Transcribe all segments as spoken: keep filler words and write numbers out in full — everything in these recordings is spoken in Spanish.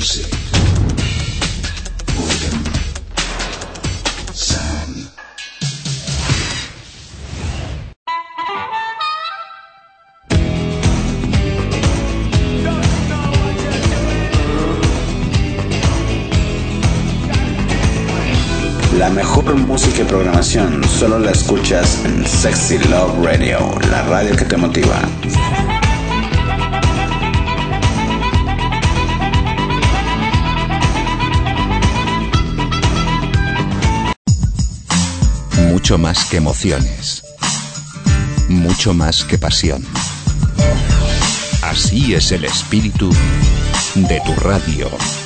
music, rhythm, sound. La mejor música y programación solo la escuchas en Sexy Love Radio, la radio que te motiva. Mucho más que emociones, mucho más que pasión. Así es el espíritu de tu radio.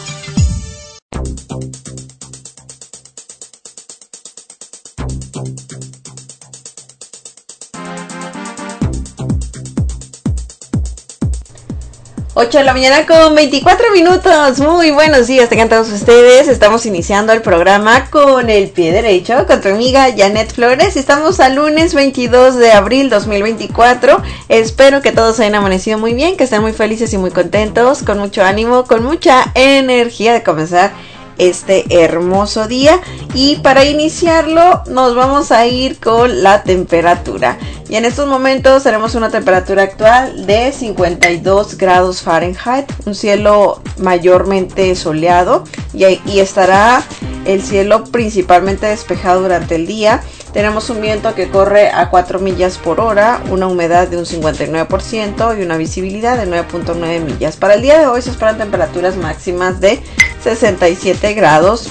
ocho de la mañana con veinticuatro minutos. Muy buenos días, tengan todos ustedes. Estamos iniciando el programa con el pie derecho con tu amiga Janet Flores. Estamos al lunes veintidós de abril dos mil veinticuatro. Espero que todos hayan amanecido muy bien, que estén muy felices y muy contentos, con mucho ánimo, con mucha energía de comenzar este hermoso día. Y para iniciarlo nos vamos a ir con la temperatura. Y en estos momentos tenemos una temperatura actual de cincuenta y dos grados Fahrenheit, un cielo mayormente soleado y, y estará el cielo principalmente despejado durante el día. Tenemos un viento que corre a cuatro millas por hora, una humedad de un cincuenta y nueve por ciento y una visibilidad de nueve punto nueve millas. Para el día de hoy se esperan temperaturas máximas de sesenta y siete grados,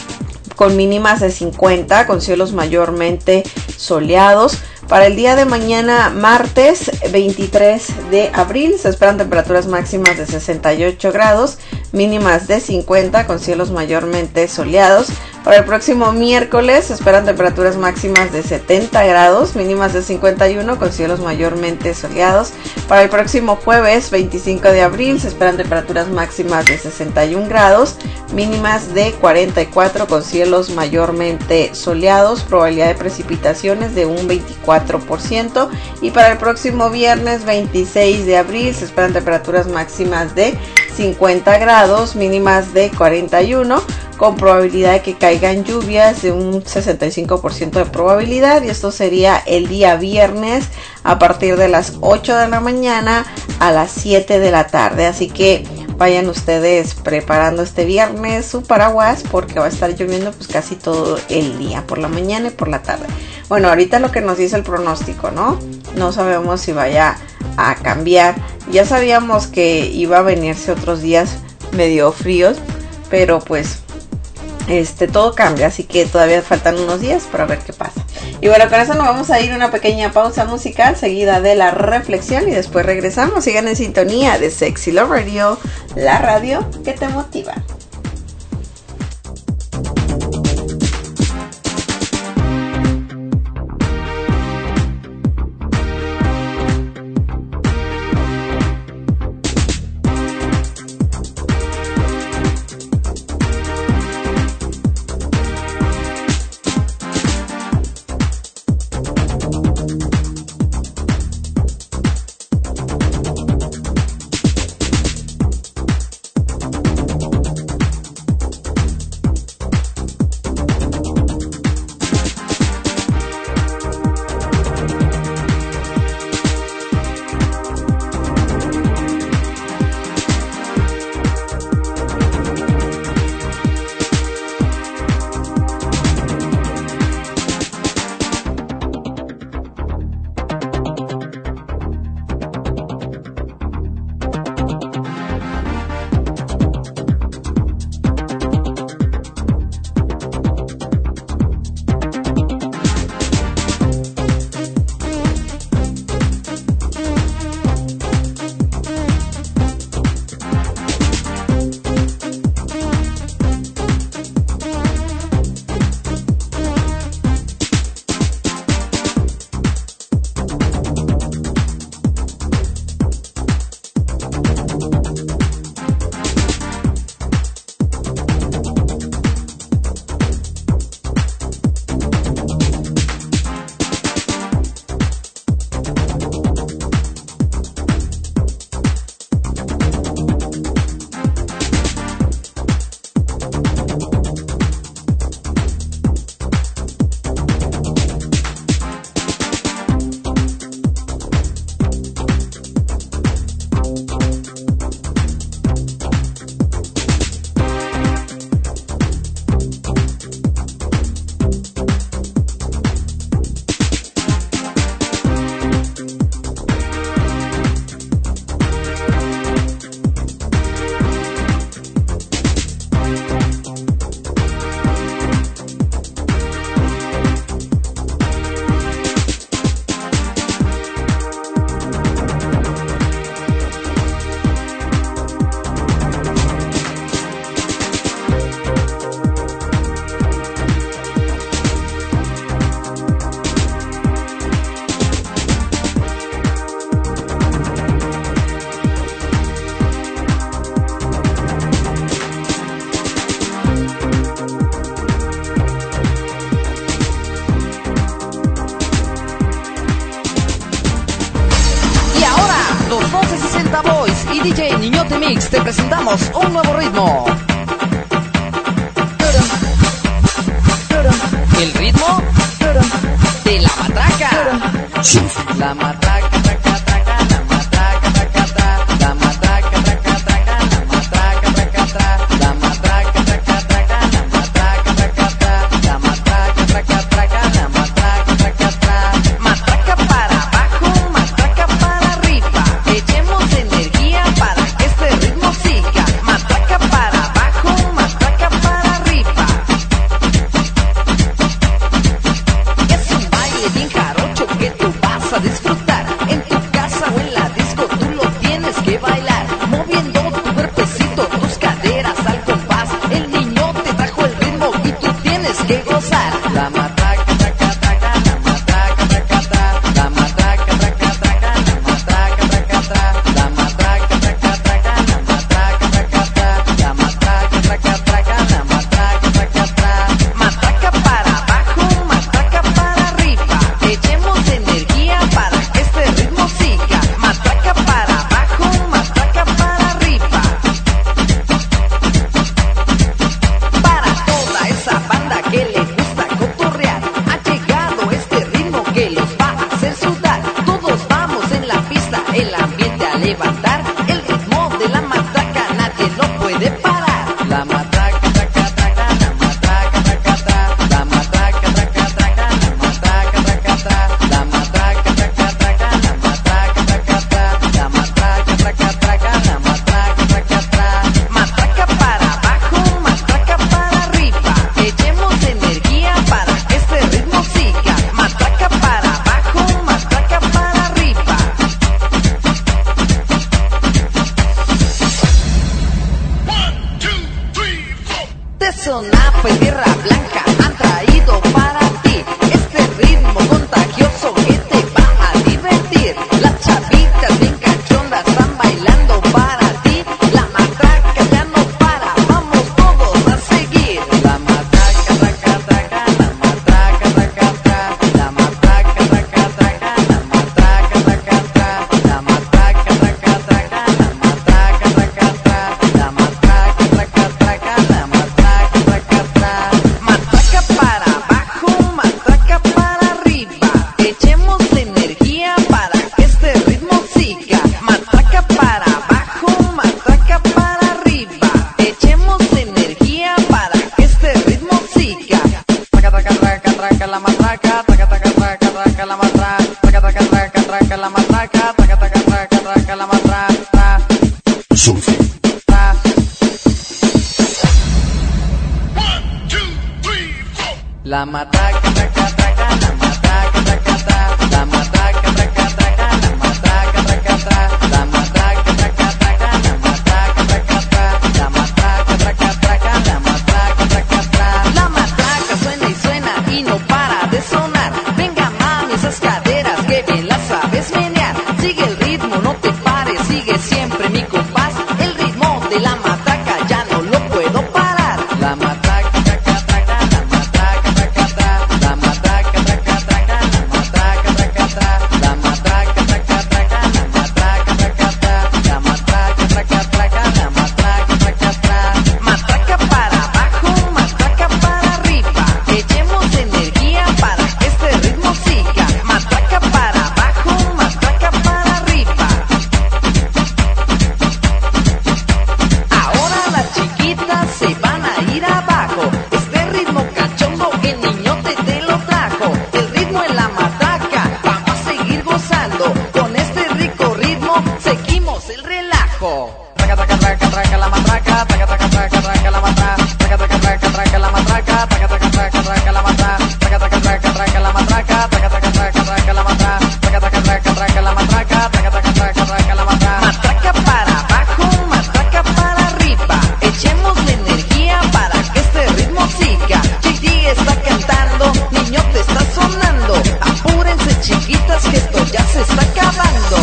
con mínimas de cincuenta, con cielos mayormente soleados. Para el día de mañana, martes veintitrés de abril, se esperan temperaturas máximas de sesenta y ocho grados, mínimas de cincuenta, con cielos mayormente soleados. Para el próximo miércoles se esperan temperaturas máximas de setenta grados, mínimas de cincuenta y uno, con cielos mayormente soleados. Para el próximo jueves veinticinco de abril se esperan temperaturas máximas de sesenta y un grados, mínimas de cuarenta y cuatro, con cielos mayormente soleados. Probabilidad de precipitaciones de un veinticuatro por ciento. Y para el próximo viernes veintiséis de abril se esperan temperaturas máximas de cincuenta grados, mínimas de cuarenta y uno, con probabilidad de que caigan lluvias de un sesenta y cinco por ciento de probabilidad. Y esto sería el día viernes a partir de las ocho de la mañana a las siete de la tarde. Así que vayan ustedes preparando este viernes su paraguas, porque va a estar lloviendo pues casi todo el día, por la mañana y por la tarde. Bueno, ahorita lo que nos dice el pronóstico, ¿no? No sabemos si vaya a cambiar. Ya sabíamos que iba a venirse otros días medio fríos, pero pues Este, todo cambia, así que todavía faltan unos días para ver qué pasa. Y bueno, con eso nos vamos a ir a una pequeña pausa musical seguida de la reflexión y después regresamos. Sigan en sintonía de Sexy Love Radio, la radio que te motiva. Boys y D J Niñote Mix te presentamos un nuevo ritmo. El ritmo de la matraca. La matraca, traca, traca, la matraca, traca, traca, la matraca, traca, traca, la matraca, traca, traca, la matraca, traca, traca, la matraca, traca, traca, la matraca, traca, traca, la matraca, traca, traca. Matraca para abajo, matraca para arriba. Echemos energía para que este ritmo siga. Matraca para abajo, matraca para arriba. Es un baile bien jarocho que tú vas a disfrutar. En tu casa o en la disco tú lo tienes que bailar, moviendo tu cuerpecito, tus caderas al compás. El niño te trajo el ritmo y tú tienes que gozar. La matraca, traca, traca, la matraca, traca, traca, la matraca, traca, traca, la matraca, traca, traca, la matraca, traca, traca, la matraca, traca, traca, la matraca, traca, traca, la matraca, traca, traca. Matraca para abajo, matraca para arriba. Echemos energía para que este ritmo siga. Matraca para abajo, matraca para arriba. Para toda esa banda que le gusta cotorrear, ha llegado este ritmo que los va a hacer sudar. Todos vamos en la pista, el ambiente a levantar. El ritmo de la matraca nadie lo puede parar. La matraca, traca, traca, la matraca, traca, traca, la matraca, traca, traca, la matraca, traca, traca, la matraca, traca, traca, la matraca, traca, traca, la matraca, traca, traca, la matraca, traca, traca. Matraca para abajo, matraca para arriba. Echemos energía para que este ritmo siga. Matraca para abajo, matraca para arriba. De Sonapa y Tierra Blanca han traído para ti este ritmo contagioso que te va a divertir. Las chavitas bien cachondas están bailando para ti. La matraca ya no para, vamos todos a seguir. La matraca, traca, traca, la matraca, traca, traca, la matraca, traca, traca, la matraca, traca, traca, la matraca, traca, traca, la matraca, traca, traca, la matraca, traca, traca, la matraca, traca, traca. Matraca para abajo, matraca para arriba. Echemos energía para que este ritmo siga. Matraca para abajo, matraca para arriba. Echemos energía para que este ritmo siga. Traca, traca, traca, traca la matraca, traca, traca, traca, traca la matraca, traca, traca, traca, traca la matraca, traca, traca, traca, traca la matraca. La matraca, traca, traca, la matraca, traca, traca, la matraca, traca, traca, la matraca, traca, traca, la matraca, traca, traca, la matraca, traca, traca, la matraca, traca, traca, la matraca, traca, traca. La matraca suena y suena y no para de sonar. Venga mami, esas caderas que bien las sabes menear. Sigue el ritmo, no te pares, sigue siempre mi compás. El ritmo de la matraca ya no lo puedo parar. La matraca, traca, traca, la matraca, traca, traca, la matraca, traca, traca, la matraca, traca, traca, la matraca, traca, traca, la matraca, traca, traca, la matraca, traca, traca, la matraca, traca, traca. Matraca para abajo, matraca para arriba. Echemos energía para que este ritmo siga. Matraca para abajo, matraca para arriba. Ahora las chiquitas se van a ir abajo. Este ritmo cachondo el niñote te lo trajo. El ritmo en la matraca, vamos a seguir gozando. Con este rico ritmo seguimos el relajo. Traca, traca, traca, traca la matraca, traca, traca, traca, traca la matraca, traca, traca, traca, traca la matraca, traca, traca, traca, traca la matraca, traca, traca, traca, traca la matraca, traca, traca, traca, traca la matraca, traca, traca, traca, traca la matraca, traca, traca, traca, traca la matraca. Matraca para abajo, matraca para arriba. Echemos la energía para que este ritmo siga. J D está cantando, niño te está sonando. Apúrense chiquitas que esto ya se está acabando.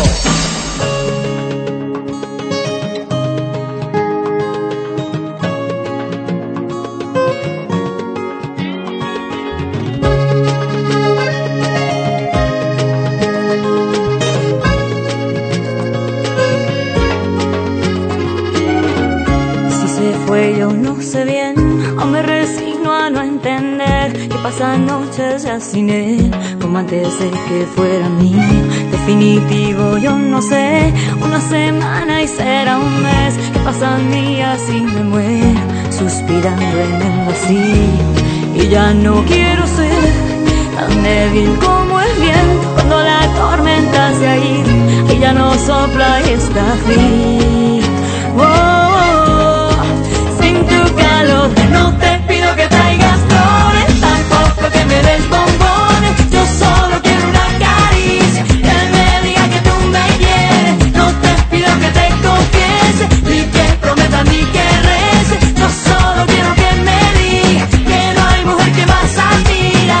pasan noches ya sin él, como antes de que fuera mío. Definitivo, yo no sé, una semana y será un mes, que pasan días y me muero, suspirando en el vacío. Y ya no quiero ser tan débil como el viento cuando la tormenta se ha ido y ya no sopla y está frío. Oh, oh, oh, sin tu calor no te pido que traigas flores, tampoco que me des bombones. Yo solo quiero una caricia, que me diga que tú me quieres. No te pido que te confiese, ni que prometa ni que rece. Yo solo quiero que me digas que no hay mujer que más admira.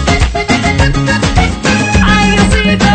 Ay, Diosito.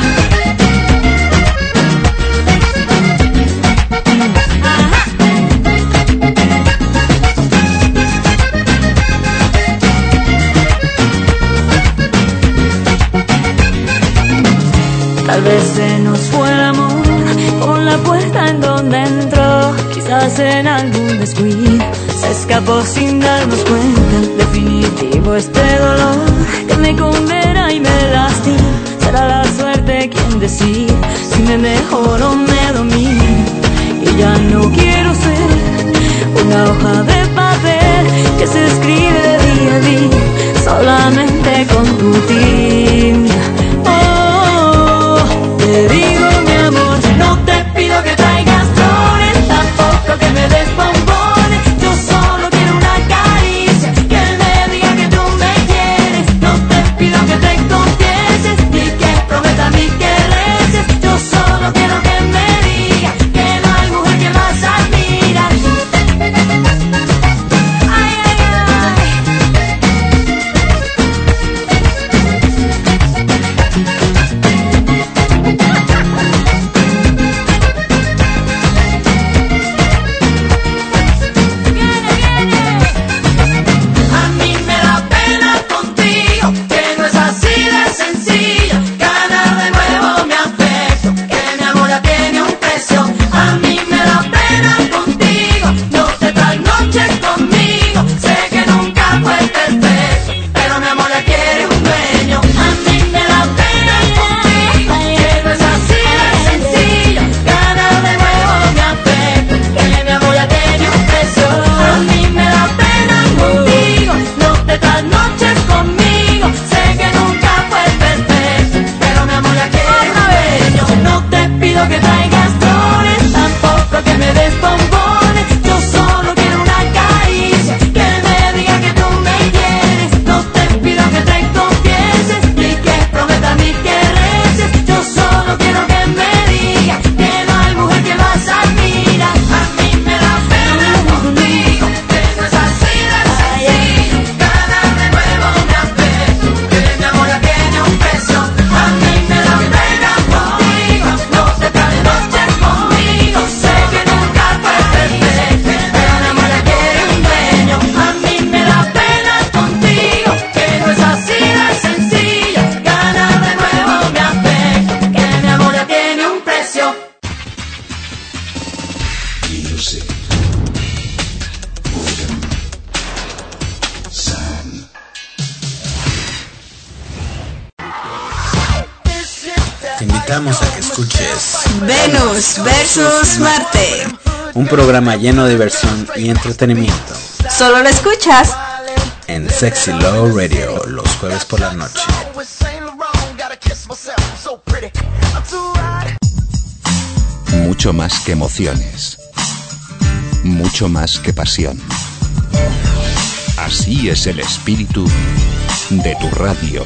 Tal vez se nos fue el amor con la puerta en donde entró, quizás en algún descuido se escapó sin darnos cuenta. Definitivo, este dolor que me condena y me lastima, será la suerte quien decide si me mejoro o me domina. Y ya no quiero ser una hoja de papel que se escribe de día a día solamente con tu tinta. Te digo, mi amor, no te pido que traigas flores, tampoco que me des bombones. Yo solo quiero una caricia, que me diga que tú me quieres. No te pido que te confieses, ni que prometas ni que reces. Yo solo quiero que me digas que no hay mujer que más admira. Ay, ay, ay. Que traigas flores, tampoco que me des bombones. Yo solo quiero una caricia, que me diga que tú me quieres. No te pido que te confieses, ni que prometas ni que reces. Yo solo quiero que me digas que no hay mujer que más admira. A mí me da pena contigo, que no es así de sencillo. Cada de nuevo me afecto, que mi amor ya tiene un precio. A mí me da pena contigo, no te traes noche conmigo. Sé que nunca fue perfecto, pero mi amor ya quiere un dueño. A mí me da pena contigo, que no es así de sencillo. Ganar de nuevo me afecta, que mi amor ya tiene un precio. Music. Boredom. Sound. Te invitamos a que escuches Venus versus Marte. un programa lleno de diversión y entretenimiento Solo lo escuchas en Sexy Love Radio los jueves por la noche. Mucho más que emociones. Mucho más que pasión. Así es el espíritu de tu radio.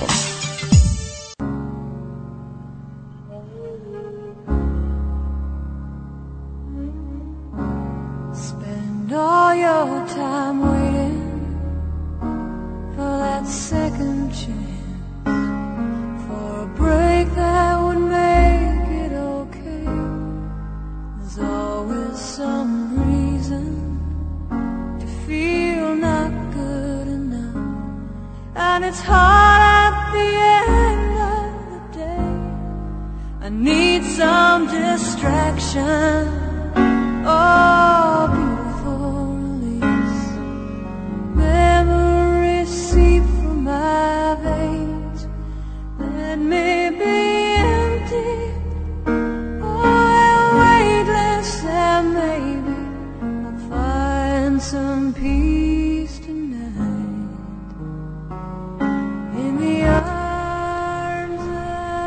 Spend all your time waiting for that second chance, for a break that would make it okay. There's always some reason to feel not good enough, and it's hard at the end of the day. I need some distraction. Oh, beautiful release, memories seep from my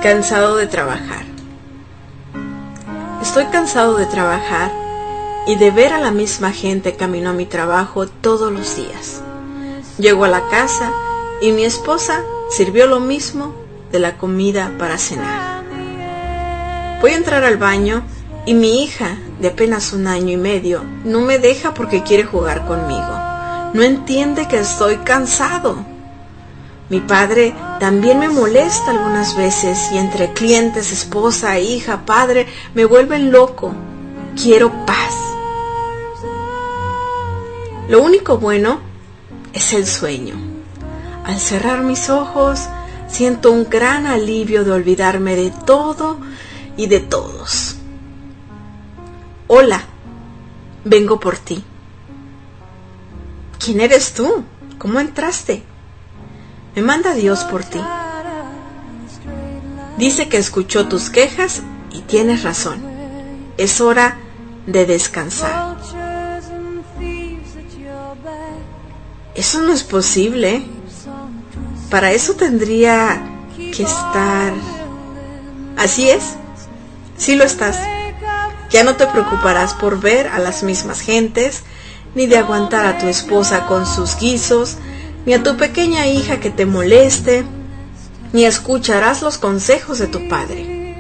cansado de trabajar. Estoy cansado de trabajar y de ver a la misma gente camino a mi trabajo todos los días. Llego a la casa y mi esposa sirvió lo mismo de la comida para cenar. Voy a entrar al baño y mi hija, de apenas un año y medio, no me deja porque quiere jugar conmigo. No entiende que estoy cansado. Mi padre también me molesta algunas veces y entre clientes, esposa, hija, padre, me vuelven loco. Quiero paz. Lo único bueno es el sueño. Al cerrar mis ojos, siento un gran alivio de olvidarme de todo y de todos. Hola, vengo por ti. ¿Quién eres tú? ¿Cómo entraste? Me manda Dios por ti. Dice que escuchó tus quejas y tienes razón. Es hora de descansar. Eso no es posible. Para eso tendría que estar... Así es, sí lo estás. Ya no te preocuparás por ver a las mismas gentes, ni de aguantar a tu esposa con sus guisos, ni a tu pequeña hija que te moleste, ni escucharás los consejos de tu padre.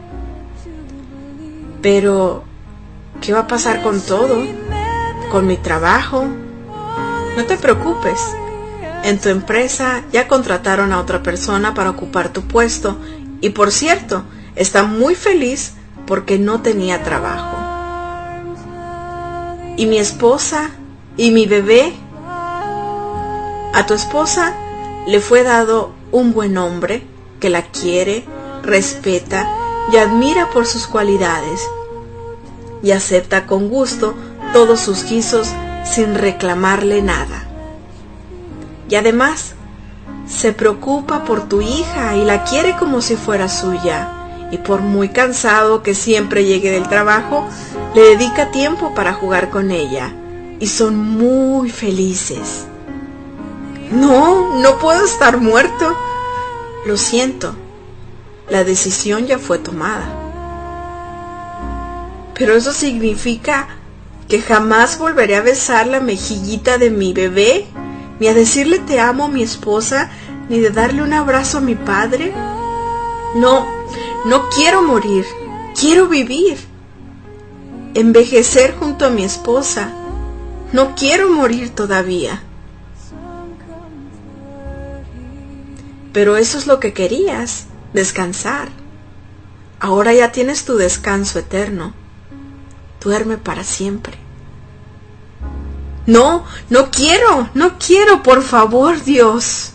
Pero, ¿qué va a pasar con todo? ¿Con mi trabajo? No te preocupes. En tu empresa ya contrataron a otra persona para ocupar tu puesto y, por cierto, está muy feliz porque no tenía trabajo. ¿Y mi esposa? ¿Y mi bebé? A tu esposa le fue dado un buen hombre que la quiere, respeta y admira por sus cualidades y acepta con gusto todos sus guisos sin reclamarle nada. Y además se preocupa por tu hija y la quiere como si fuera suya. Y por muy cansado que siempre llegue del trabajo, le dedica tiempo para jugar con ella. Y son muy felices. No, no puedo estar muerto. Lo siento, la decisión ya fue tomada. Pero eso significa que jamás volveré a besar la mejillita de mi bebé, ni a decirle te amo a mi esposa, ni de darle un abrazo a mi padre. No, no quiero morir, quiero vivir. Envejecer junto a mi esposa. No quiero morir todavía. Pero eso es lo que querías, descansar. Ahora ya tienes tu descanso eterno. Duerme para siempre. No, no quiero, no quiero, por favor, Dios.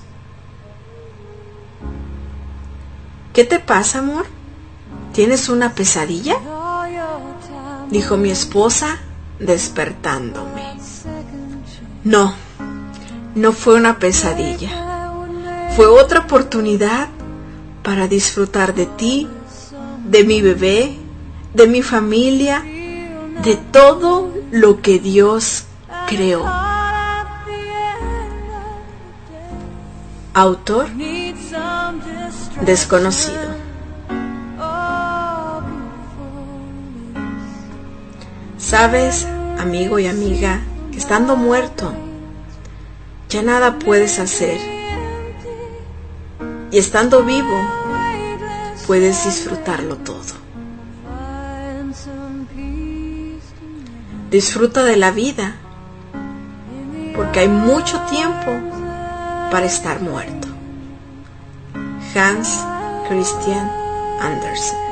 ¿Qué te pasa, amor? ¿Tienes una pesadilla?, dijo mi esposa, despertándome. No, no fue una pesadilla. Fue otra oportunidad para disfrutar de ti, de mi bebé, de mi familia, de todo lo que Dios creó. Autor desconocido. Sabes, amigo y amiga, que estando muerto ya nada puedes hacer, y estando vivo puedes disfrutarlo todo. Disfruta de la vida, porque hay mucho tiempo para estar muerto. Hans Christian Andersen.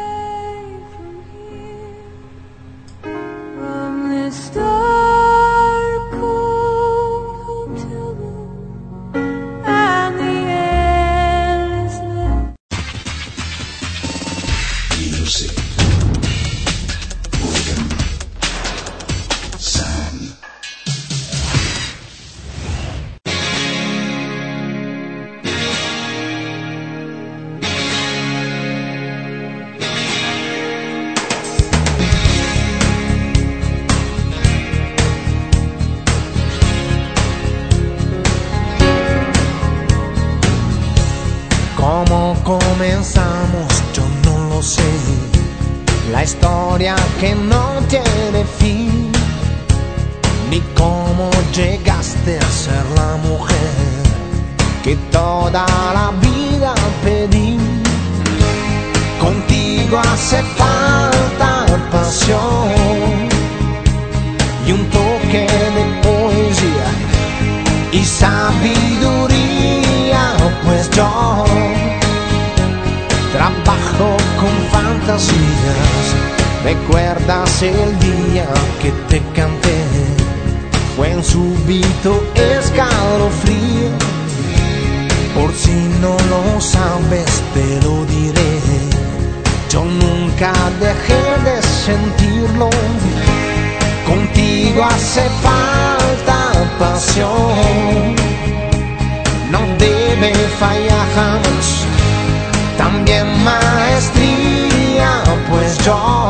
Comenzamos sé, la historia que no tiene fin, ni cómo llegaste a ser la mujer que toda la vida pedí. Contigo hace falta pasión y un toque de poesía y sabiduría, pues yo trabajo con fantasías. ¿Recuerdas el día que te canté? Fue un súbito escalofrío. Por si no lo sabes te lo diré, yo nunca dejé de sentirlo. Contigo hace falta pasión, no debe fallar jamás. También maestría, pues yo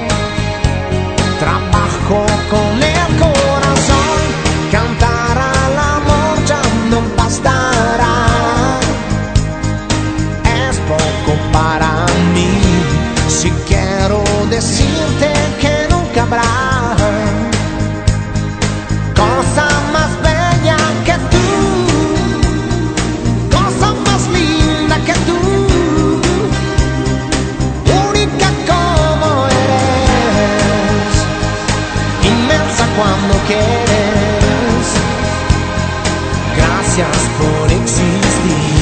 trabajo con el corazón. Cantar al amor ya no bastará, es poco para mí. Si quiero decirte que nunca habrá cosa más bella que tú, cosa más linda que tú, única como eres, inmensa cuando quieres. Gracias por existir.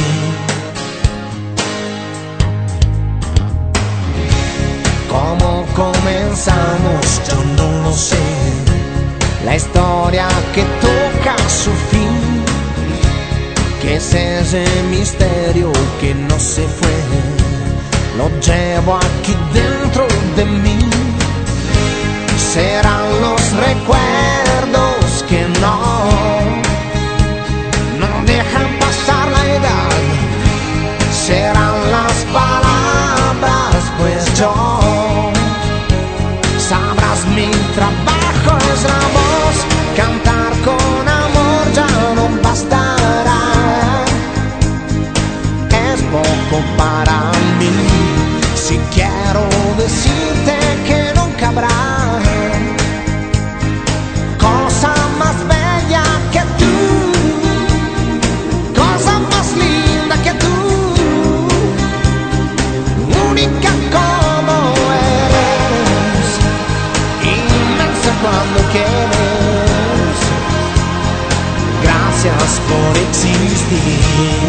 ¿Cómo comenzamos? Yo no lo sé. La historia que toca su fin, que es ese misterio que no se fue, lo llevo aquí dentro de mí. Serán los recuerdos que no, no dejan pasar la edad. Serán las palabras, pues yo sabrás mi trabajo es la voz. Cantar con amor ya no bastará, es poco para mí. Si quiero decirte que nunca habrá cosa más bella que tú, cosa más linda que tú, única como eres, inmensa cuando quieres. Gracias por existir.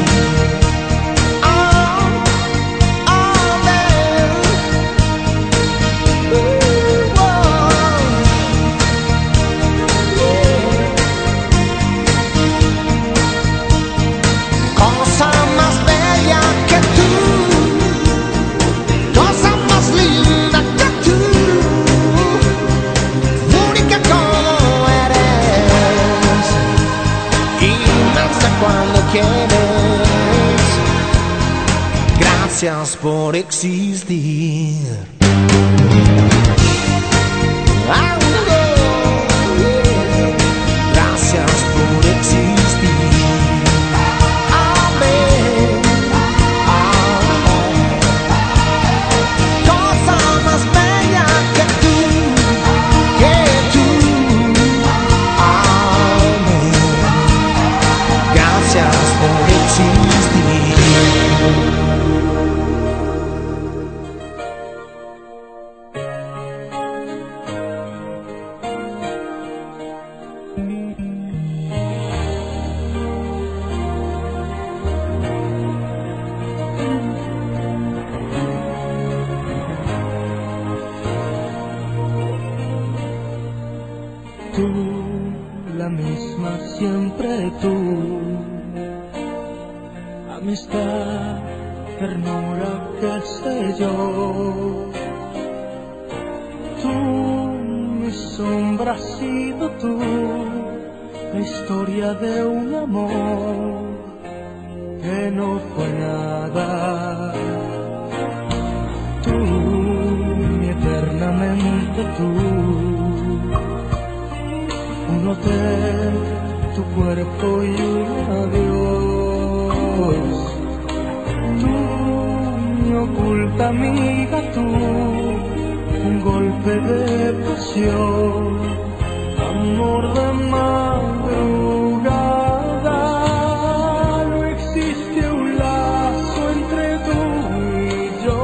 Gracias por existir. Gracias por existir. Amén. Cosa más bella que tú, que tú. Amén. Gracias por existir. Tú, la misma siempre tú, amistad, ternura, qué sé yo. Tú, mi sombra has sido tú, la historia de un amor que no fue nada. Tú, mi eternamente tú, un hotel, tu cuerpo y un adiós. Tú, mi oculta amiga tú, un golpe de pasión, amor de madrugada. No existe un lazo entre tú y yo,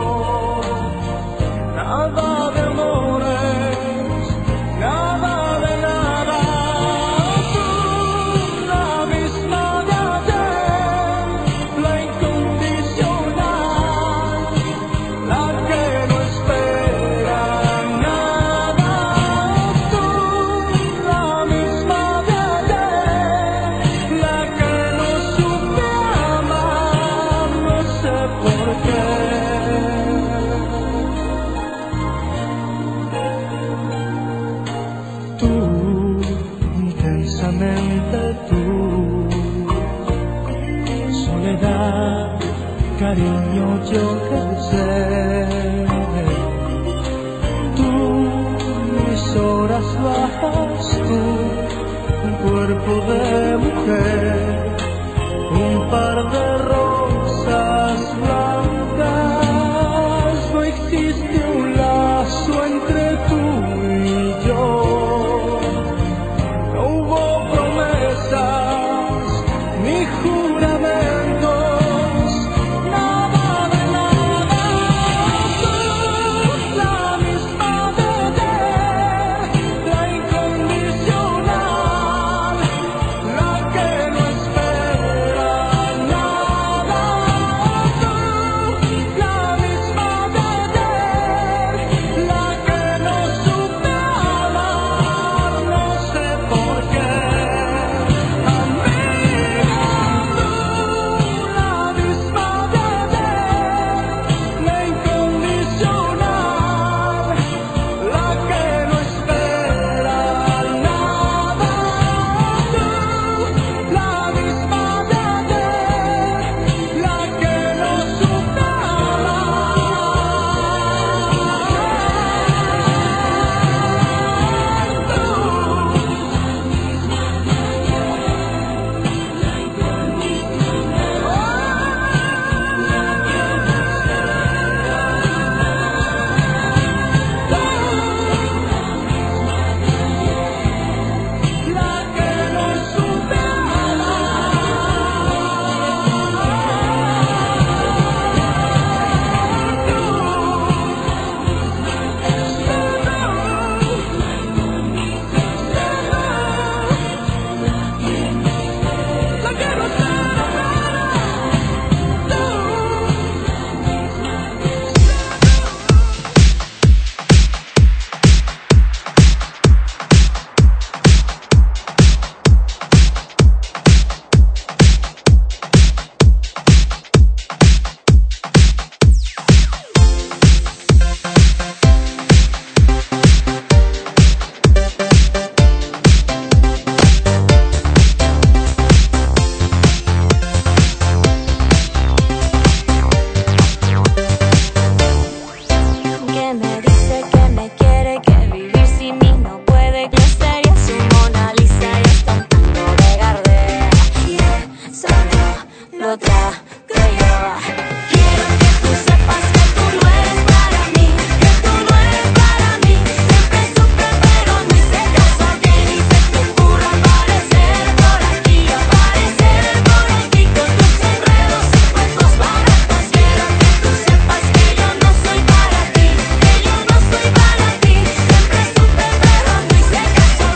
nada de amores, nada de nada. Tú, la misma de ayer, la incondicional, la que no espera nada. Tú, la misma de ayer, la que no supe amar, no sé por qué. Tú, intensamente tú, soledad, cariño, yo que sé. Tú, mis horas bajas, tú, un cuerpo de mujer, un par de rosas blancas. No existe un lazo entre tú y yo, no hubo promesas ni juramentos, nada de nada. Tú, la misma de ayer, la incondicional, la que no espera nada. Tú, la misma de ayer, la que no supe amar, no sé por qué. Amiga, tú, la misma de ayer, la incondicional, la que no espera nada. Tú, la misma de ayer, la que no supe Que me dice que me quiere, que vivir sin mí no puede crecer. Y es su Mona Lisa y está un tanto de Gardea. Y eso no lo trago yo. Quiero que tú sepas que tú no eres para mí, que tú no eres para mí. Siempre supe pero no hice caso a quien y se te ocurra aparecer por aquí, aparecer por aquí con tus enredos y cuentos baratos. Quiero que tú sepas que yo no soy para ti, que yo no soy para ti. Siempre supe pero no hice caso.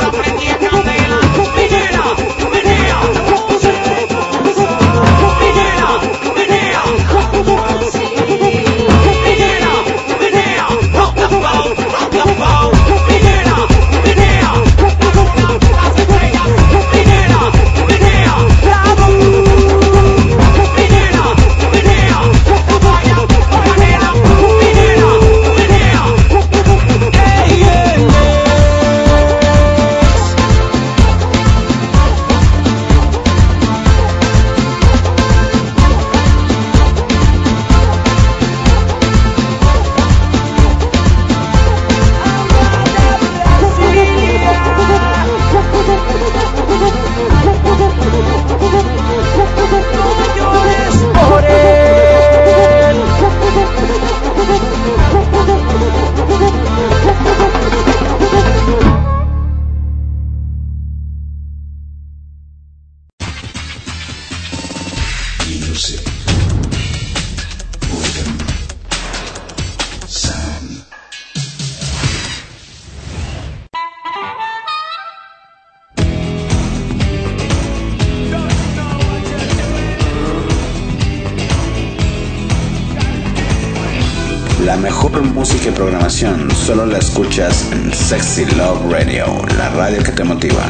La mejor música y programación solo la escuchas en Sexy Love Radio, la radio que te motiva.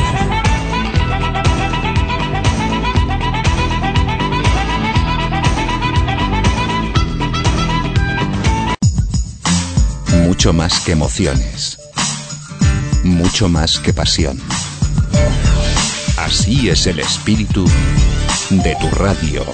Mucho más que emociones. Mucho más que pasión. Así es el espíritu de tu radio.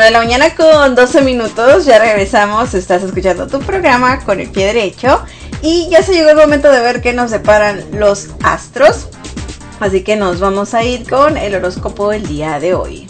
de la mañana con doce minutos, ya regresamos, estás escuchando tu programa con el pie derecho y ya se llegó el momento de ver qué nos deparan los astros, así que nos vamos a ir con el horóscopo del día de hoy.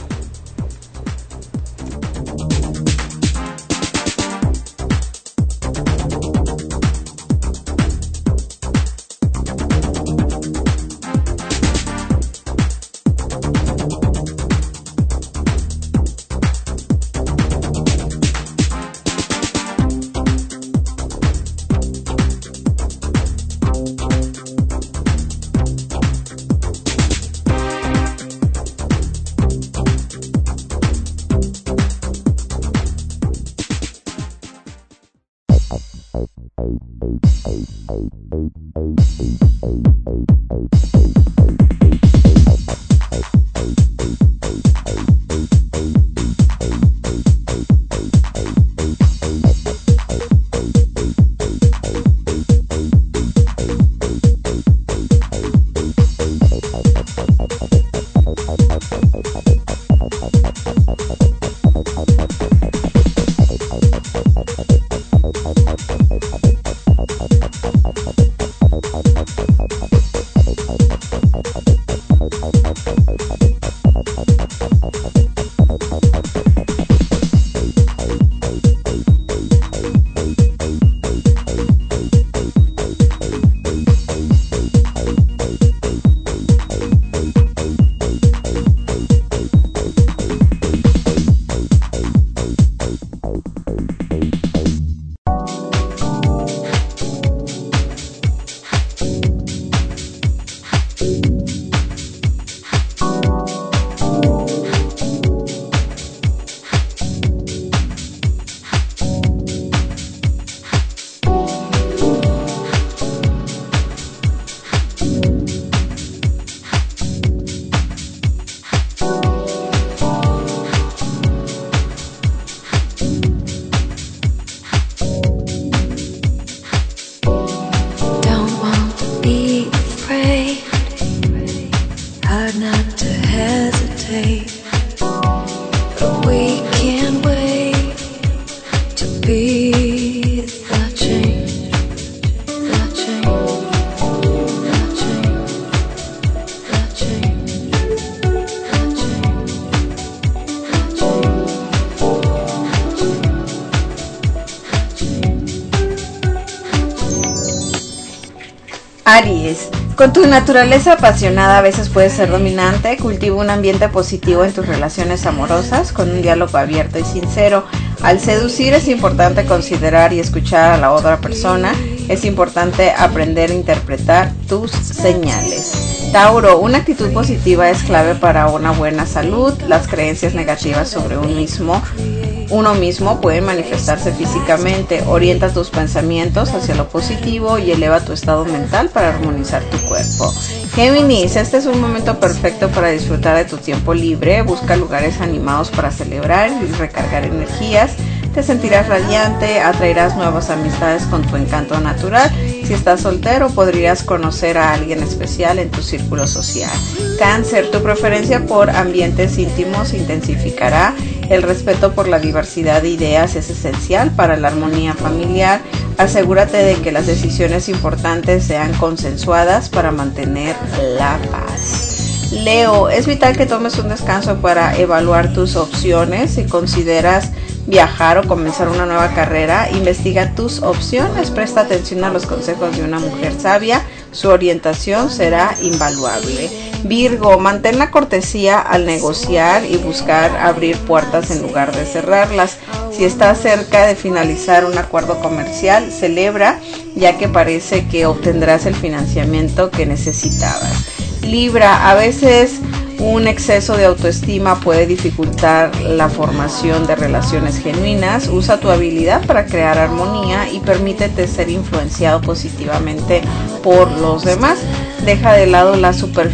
Aries, con tu naturaleza apasionada a veces puedes ser dominante, cultiva un ambiente positivo en tus relaciones amorosas con un diálogo abierto y sincero. Al seducir es importante considerar y escuchar a la otra persona, es importante aprender a interpretar tus señales. Tauro, una actitud positiva es clave para una buena salud, las creencias negativas sobre uno mismo Uno mismo puede manifestarse físicamente, orienta tus pensamientos hacia lo positivo y eleva tu estado mental para armonizar tu cuerpo. Géminis, este es un momento perfecto para disfrutar de tu tiempo libre, busca lugares animados para celebrar y recargar energías, te sentirás radiante, atraerás nuevas amistades con tu encanto natural. Si estás soltero, podrías conocer a alguien especial en tu círculo social. Cáncer, tu preferencia por ambientes íntimos se intensificará. El respeto por la diversidad de ideas es esencial para la armonía familiar. Asegúrate de que las decisiones importantes sean consensuadas para mantener la paz. Leo, es vital que tomes un descanso para evaluar tus opciones. Si consideras viajar o comenzar una nueva carrera, investiga tus opciones, presta atención a los consejos de una mujer sabia, su orientación será invaluable. Virgo, mantén la cortesía al negociar y buscar abrir puertas en lugar de cerrarlas. Si estás cerca de finalizar un acuerdo comercial, celebra, ya que parece que obtendrás el financiamiento que necesitabas. Libra, a veces un exceso de autoestima puede dificultar la formación de relaciones genuinas. Usa tu habilidad para crear armonía y permítete ser influenciado positivamente por los demás. Deja de lado la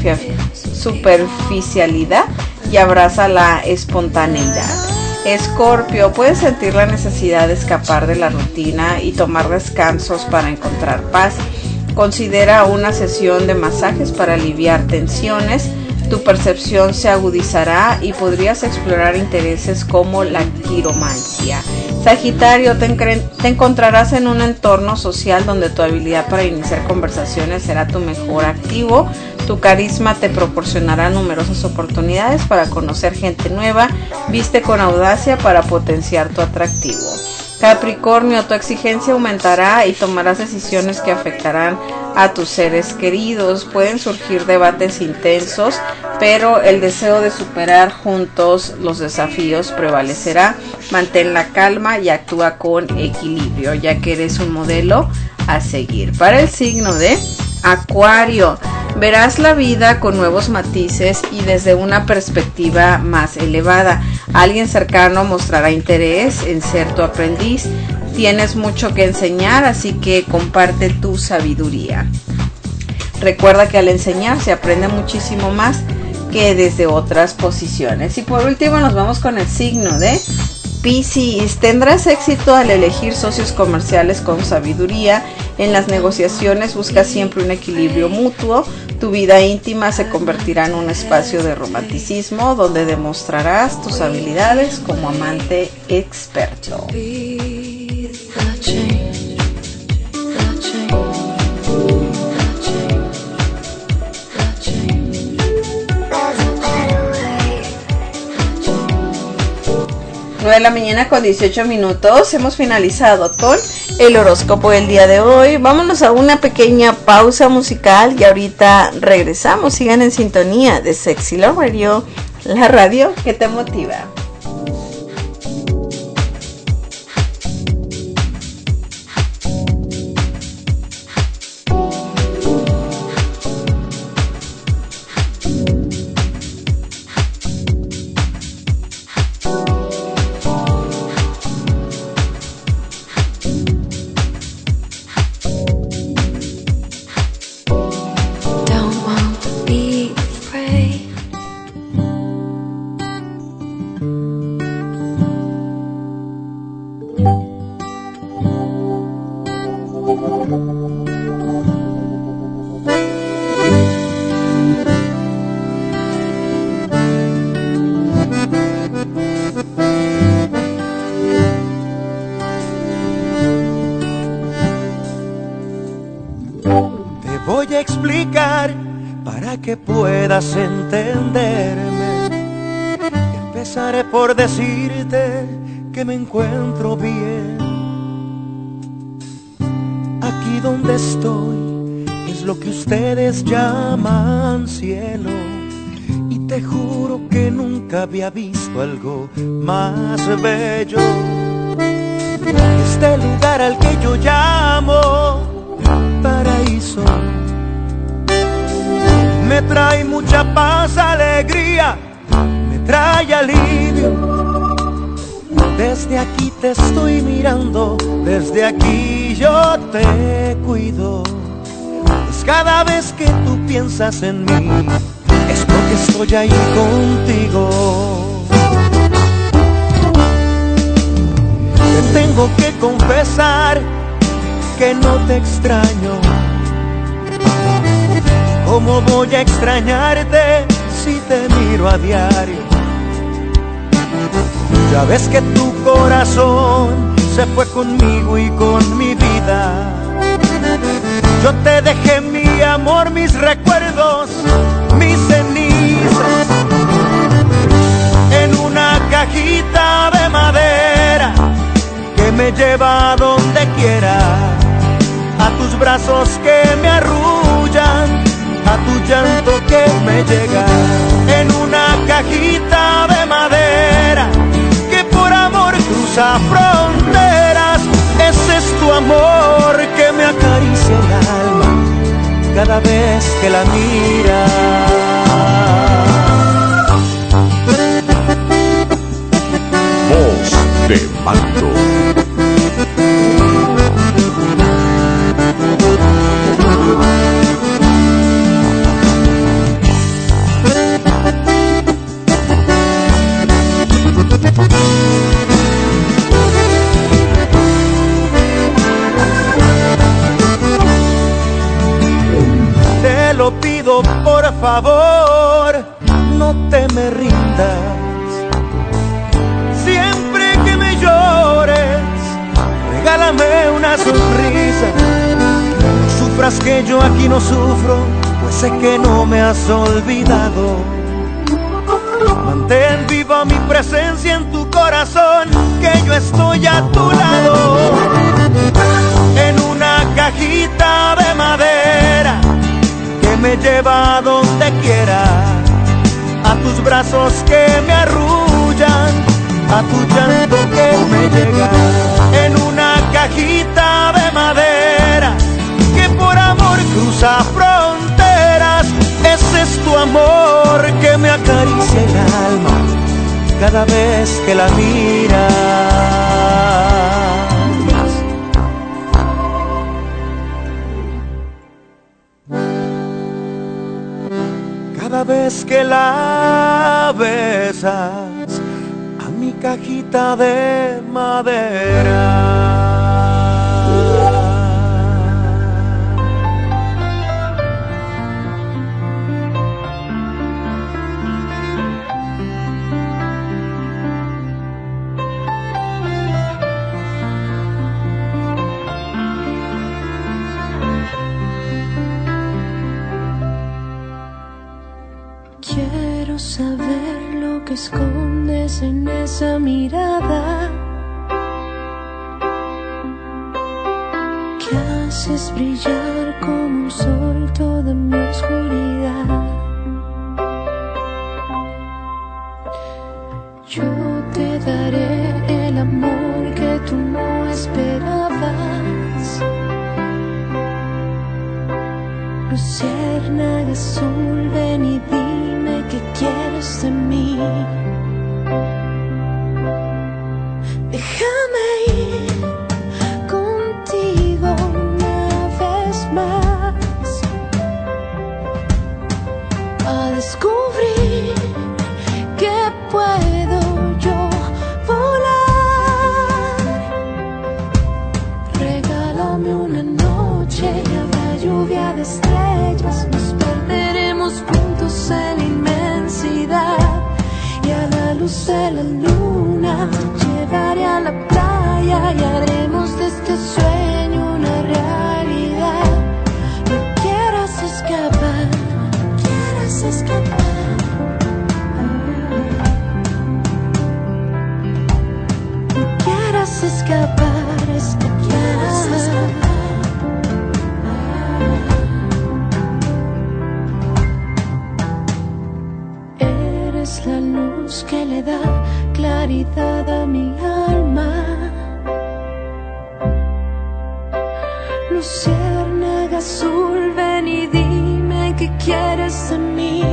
superficialidad y abraza la espontaneidad. Escorpio, puedes sentir la necesidad de escapar de la rutina y tomar descansos para encontrar paz. Considera una sesión de masajes para aliviar tensiones. tu percepción se agudizará y podrías explorar intereses como la quiromancia. Sagitario, te, te encontrarás en un entorno social donde tu habilidad para iniciar conversaciones será tu mejor activo. Tu carisma te proporcionará numerosas oportunidades para conocer gente nueva. Viste con audacia para potenciar tu atractivo. Capricornio, tu exigencia aumentará y tomarás decisiones que afectarán a tus seres queridos. Pueden surgir debates intensos, pero el deseo de superar juntos los desafíos prevalecerá. Mantén la calma y actúa con equilibrio, ya que eres un modelo a seguir. Para el signo de Acuario, verás la vida con nuevos matices y desde una perspectiva más elevada. Alguien cercano mostrará interés en ser tu aprendiz. Tienes mucho que enseñar, así que comparte tu sabiduría. Recuerda que al enseñar se aprende muchísimo más que desde otras posiciones. Y por último nos vamos con el signo de Piscis. Tendrás éxito al elegir socios comerciales con sabiduría. En las negociaciones busca siempre un equilibrio mutuo. Tu vida íntima se convertirá en un espacio de romanticismo donde demostrarás tus habilidades como amante experto. nueve de la mañana con dieciocho minutos. Hemos finalizado con el horóscopo del día de hoy. Vámonos a una pequeña pausa musical y ahorita regresamos. Sigan en sintonía de Sexy Love Radio, la radio que te motiva. Que puedas entenderme, empezaré por decirte que me encuentro bien. Aquí donde estoy es lo que ustedes llaman cielo, y te juro que nunca había visto algo más bello. Este lugar al que yo llamo paraíso me trae mucha paz, alegría, me trae alivio. Desde aquí te estoy mirando, desde aquí yo te cuido. Pues cada vez que tú piensas en mí, es porque estoy ahí contigo. Te tengo que confesar que no te extraño. ¿Cómo voy a extrañarte si te miro a diario? Ya ves que tu corazón se fue conmigo y con mi vida. Yo te dejé mi amor, mis recuerdos, mis cenizas en una cajita de madera que me lleva a donde quiera, a tus brazos que me arrullan, a tu llanto que me llega, en una cajita de madera que por amor cruza fronteras. Ese es tu amor que me acaricia el alma cada vez que la miras. Voz de Mando. Te lo pido por favor, no te me rindas. Siempre que me llores, regálame una sonrisa. No sufras que yo aquí no sufro, pues sé que no me has olvidado. Mantén viva mi presencia en tu corazón, que yo estoy a tu lado. En una cajita de madera que me lleva a donde quiera, a tus brazos que me arrullan, a tu llanto que me llega. En una cajita de madera que por amor cruza fronteras, ese es tu amor que me acaricia el alma cada vez que la miras. Cada vez que la besas, a mi cajita de madera. Quiero saber lo que escondes en esa mirada, que haces brillar como un sol toda mi oscuridad. Yo te daré el amor que tú no esperabas. Luciérnaga azul, ven y dime qué quieres de mí. Déjame ir contigo una vez más a descubrir que puedo yo volar. Regálame una noche y habrá lluvia de estrellas. Nos perderemos juntos en la inmensidad, y a la luz de la luna te llevaré a la playa y haremos de este sueño una realidad. No quieras escapar, no quieras escapar. No quieras escapar, escapar. Quieras escapar. Eres la luz que le da claridad a mi alma. Luciérnaga azul, ven y dime qué quieres de mí.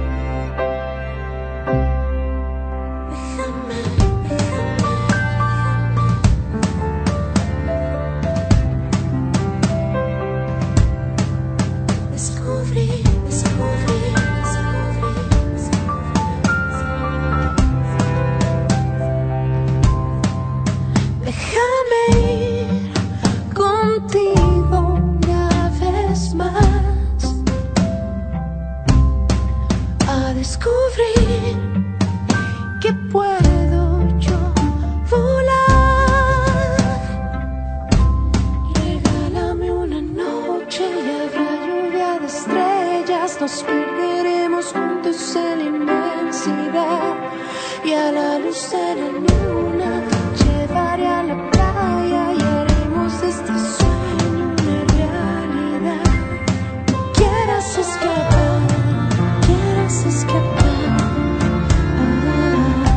Déjame, déjame descubrir, descubrir, descubrir. Déjame ir contigo una vez más a descubrir que puedo yo volar. Regálame una noche y habrá lluvia de estrellas. Nos perderemos juntos en la inmensidad, y a la luz de la luna te llevaré a la playa y haremos de este sueño una realidad. No quieras escapar, no quieras escapar. Ah,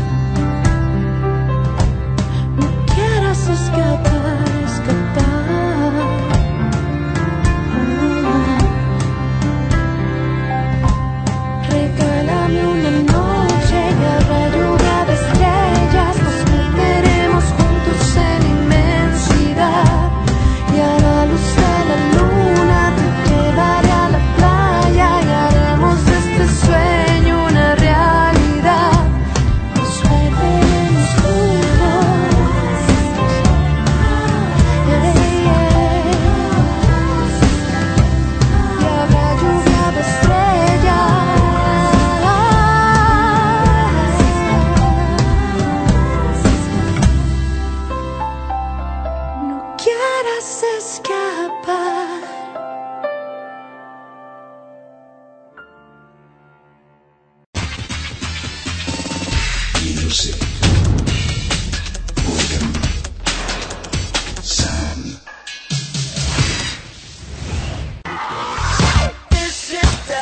no quieras escapar, escapar. Ah, regálame una noche y habrá lluvia de estrellas. Nos perderemos juntos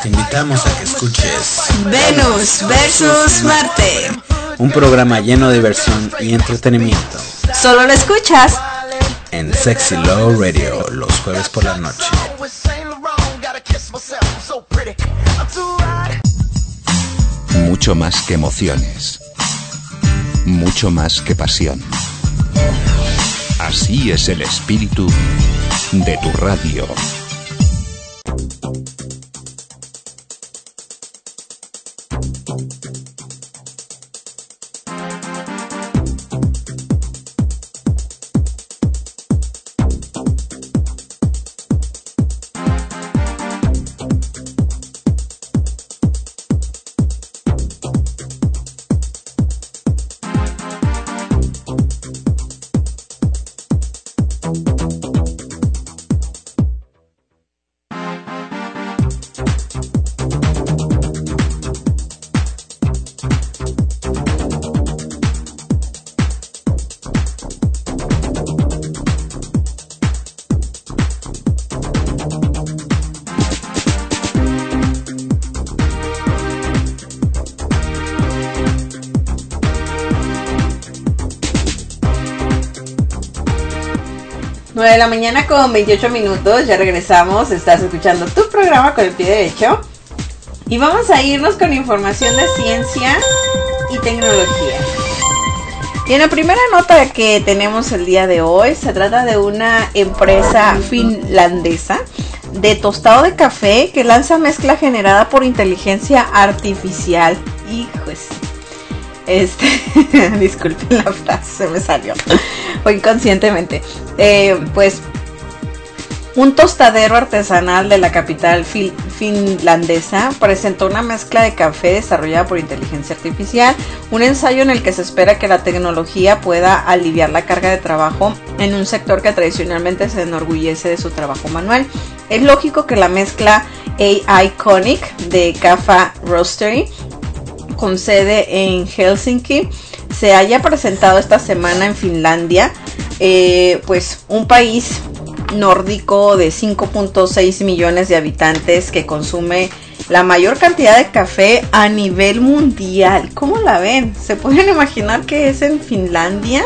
Te invitamos a que escuches Venus versus Marte. un programa lleno de diversión y entretenimiento Solo lo escuchas en Sexy Love Radio los jueves por la noche. Mucho más que emociones. Mucho más que pasión. Así es el espíritu de tu radio. nueve de la mañana con veintiocho minutos, ya regresamos, estás escuchando tu programa con el pie derecho y vamos a irnos con información de ciencia y tecnología. Y en la primera nota que tenemos el día de hoy se trata de una empresa finlandesa de tostado de café que lanza mezcla generada por inteligencia artificial. Hijos. Este, disculpen la frase, se me salió o inconscientemente. Eh, pues un tostadero artesanal de la capital fin- finlandesa presentó una mezcla de café desarrollada por inteligencia artificial, un ensayo en el que se espera que la tecnología pueda aliviar la carga de trabajo en un sector que tradicionalmente se enorgullece de su trabajo manual. Es lógico que la mezcla A I Conic de Kafa Roastery, con sede en Helsinki, se haya presentado esta semana en Finlandia, eh, pues un país nórdico de cinco punto seis millones de habitantes que consume la mayor cantidad de café a nivel mundial. ¿Cómo la ven? ¿Se pueden imaginar que es en Finlandia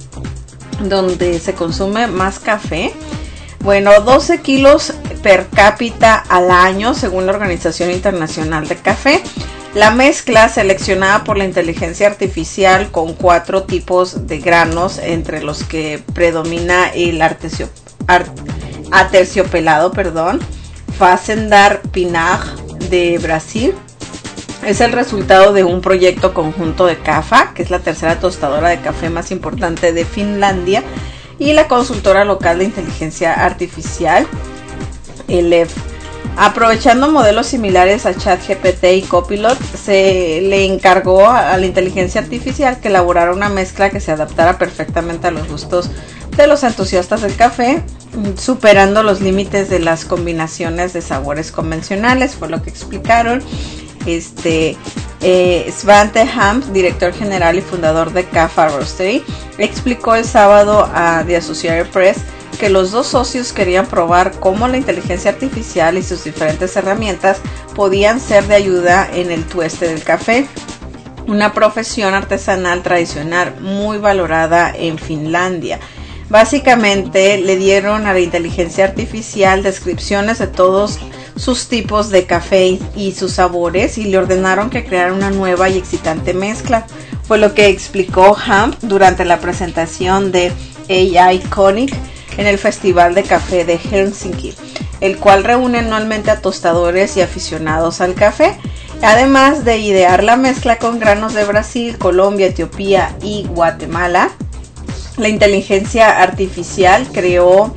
donde se consume más café? Bueno, doce kilos per cápita al año según la Organización Internacional de Café. La mezcla seleccionada por la inteligencia artificial con cuatro tipos de granos, entre los que predomina el artesio, art, aterciopelado, perdón, Fazendar Pinag de Brasil. Es el resultado de un proyecto conjunto de Kafa, que es la tercera tostadora de café más importante de Finlandia, y la consultora local de inteligencia artificial, Elef. Aprovechando modelos similares a ChatGPT y Copilot, se le encargó a la inteligencia artificial que elaborara una mezcla que se adaptara perfectamente a los gustos de los entusiastas del café, superando los límites de las combinaciones de sabores convencionales, fue lo que explicaron. Este eh, Svante Ham, director general y fundador de Kafa Roastery, explicó el sábado a The Associated Press que los dos socios querían probar cómo la inteligencia artificial y sus diferentes herramientas podían ser de ayuda en el tueste del café, una profesión artesanal tradicional muy valorada en Finlandia. Básicamente le dieron a la inteligencia artificial descripciones de todos sus tipos de café y sus sabores y le ordenaron que creara una nueva y excitante mezcla. Fue lo que explicó Ham durante la presentación de A I Conic en el Festival de Café de Helsinki, el cual reúne anualmente a tostadores y aficionados al café, además de idear la mezcla con granos de Brasil, Colombia, Etiopía y Guatemala. La inteligencia artificial creó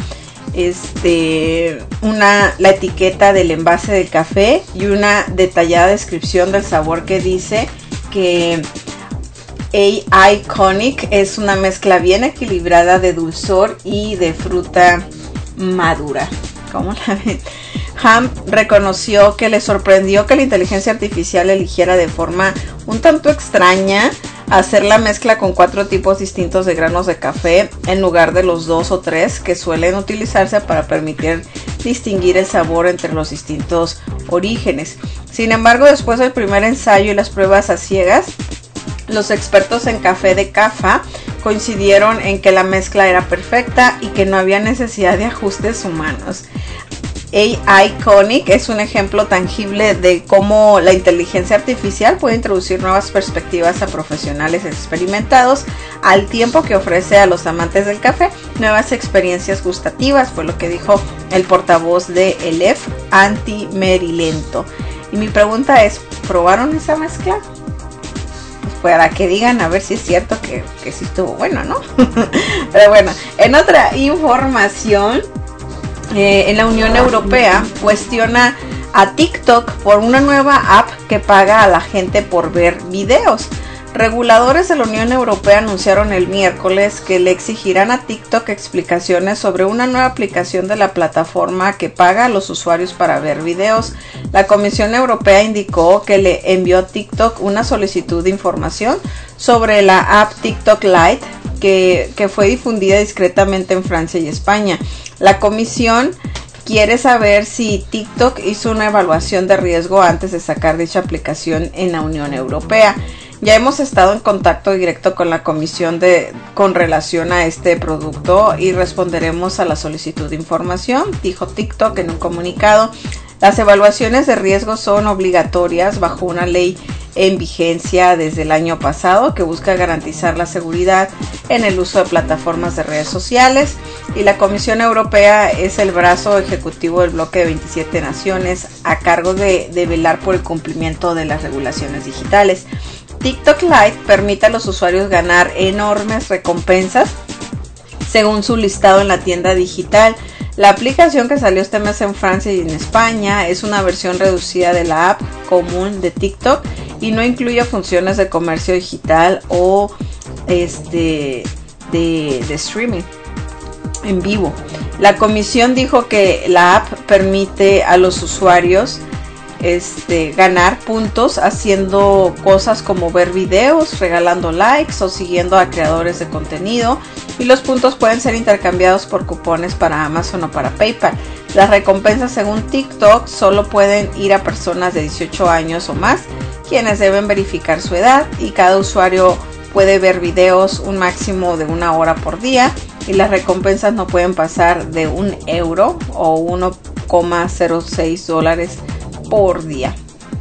este, una, la etiqueta del envase del café y una detallada descripción del sabor que dice que A I Conic es una mezcla bien equilibrada de dulzor y de fruta madura. ¿Cómo la ven? Ham reconoció que le sorprendió que la inteligencia artificial eligiera de forma un tanto extraña hacer la mezcla con cuatro tipos distintos de granos de café en lugar de los dos o tres que suelen utilizarse para permitir distinguir el sabor entre los distintos orígenes. Sin embargo, después del primer ensayo y las pruebas a ciegas, los expertos en café de Cafa coincidieron en que la mezcla era perfecta y que no había necesidad de ajustes humanos. A I Conic es un ejemplo tangible de cómo la inteligencia artificial puede introducir nuevas perspectivas a profesionales experimentados al tiempo que ofrece a los amantes del café nuevas experiencias gustativas, fue lo que dijo el portavoz de Elef, Antti Merilento. Y mi pregunta es, ¿probaron esa mezcla? Pues para que digan a ver si es cierto que, que sí estuvo bueno, ¿no? Pero bueno, en otra información, Eh, en la Unión Europea cuestiona a TikTok por una nueva app que paga a la gente por ver videos. Reguladores de la Unión Europea anunciaron el miércoles que le exigirán a TikTok explicaciones sobre una nueva aplicación de la plataforma que paga a los usuarios para ver videos. La Comisión Europea indicó que le envió a TikTok una solicitud de información sobre la app TikTok Lite que, que fue difundida discretamente en Francia y España. La comisión quiere saber si TikTok hizo una evaluación de riesgo antes de sacar dicha aplicación en la Unión Europea. Ya hemos estado en contacto directo con la comisión de, con relación a este producto y responderemos a la solicitud de información, dijo TikTok en un comunicado. Las evaluaciones de riesgo son obligatorias bajo una ley en vigencia desde el año pasado que busca garantizar la seguridad en el uso de plataformas de redes sociales, y la Comisión Europea es el brazo ejecutivo del bloque de veintisiete naciones a cargo de, de velar por el cumplimiento de las regulaciones digitales. TikTok Lite permite a los usuarios ganar enormes recompensas según su listado en la tienda digital. La aplicación, que salió este mes en Francia y en España, es una versión reducida de la app común de TikTok y no incluye funciones de comercio digital o este de, de streaming en vivo. La comisión dijo que la app permite a los usuarios Este, ganar puntos haciendo cosas como ver videos, regalando likes o siguiendo a creadores de contenido, y los puntos pueden ser intercambiados por cupones para Amazon o para PayPal. Las recompensas, según TikTok, solo pueden ir a personas de dieciocho años o más, quienes deben verificar su edad, y cada usuario puede ver videos un máximo de una hora por día, y las recompensas no pueden pasar de un euro o uno coma cero seis dólares por día.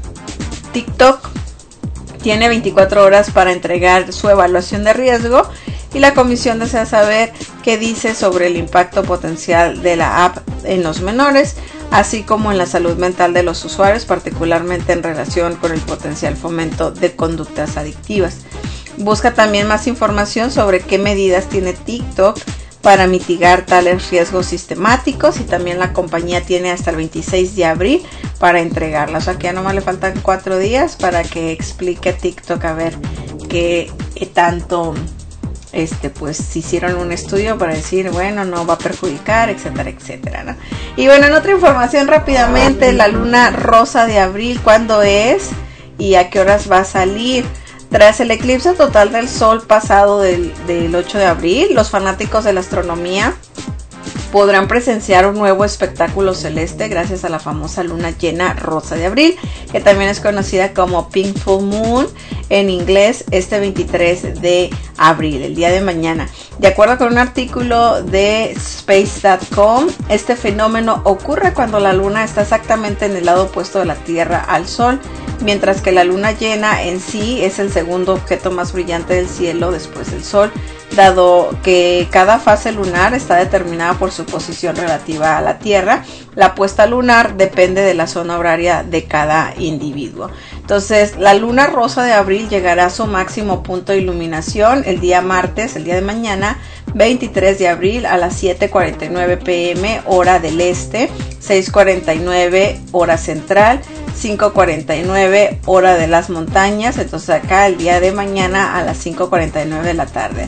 TikTok tiene veinticuatro horas para entregar su evaluación de riesgo, y la comisión desea saber qué dice sobre el impacto potencial de la app en los menores, así como en la salud mental de los usuarios, particularmente en relación con el potencial fomento de conductas adictivas. Busca también más información sobre qué medidas tiene TikTok para mitigar tales riesgos sistemáticos, y también la compañía tiene hasta el veintiséis de abril para entregarla. O sea que ya nomás le faltan cuatro días para que explique a TikTok a ver qué, qué tanto este pues hicieron un estudio para decir, bueno, no va a perjudicar, etcétera, etcétera, ¿no? Y bueno, en otra información rápidamente, la luna rosa de abril, ¿cuándo es y a qué horas va a salir? Tras el eclipse total del sol pasado del, del ocho de abril, los fanáticos de la astronomía podrán presenciar un nuevo espectáculo celeste gracias a la famosa luna llena rosa de abril, que también es conocida como Pink Full Moon en inglés, este veintitrés de abril, el día de mañana. De acuerdo con un artículo de space punto com, este fenómeno ocurre cuando la luna está exactamente en el lado opuesto de la Tierra al Sol, mientras que la luna llena en sí es el segundo objeto más brillante del cielo después del Sol, dado que cada fase lunar está determinada por su posición relativa a la Tierra. La puesta lunar depende de la zona horaria de cada individuo. Entonces, la luna rosa de abril llegará a su máximo punto de iluminación el día martes, el día de mañana, veintitrés de abril, a las siete cuarenta y nueve pm hora del este, seis cuarenta y nueve hora central, cinco cuarenta y nueve hora de las montañas. Entonces acá el día de mañana a las cinco cuarenta y nueve de la tarde,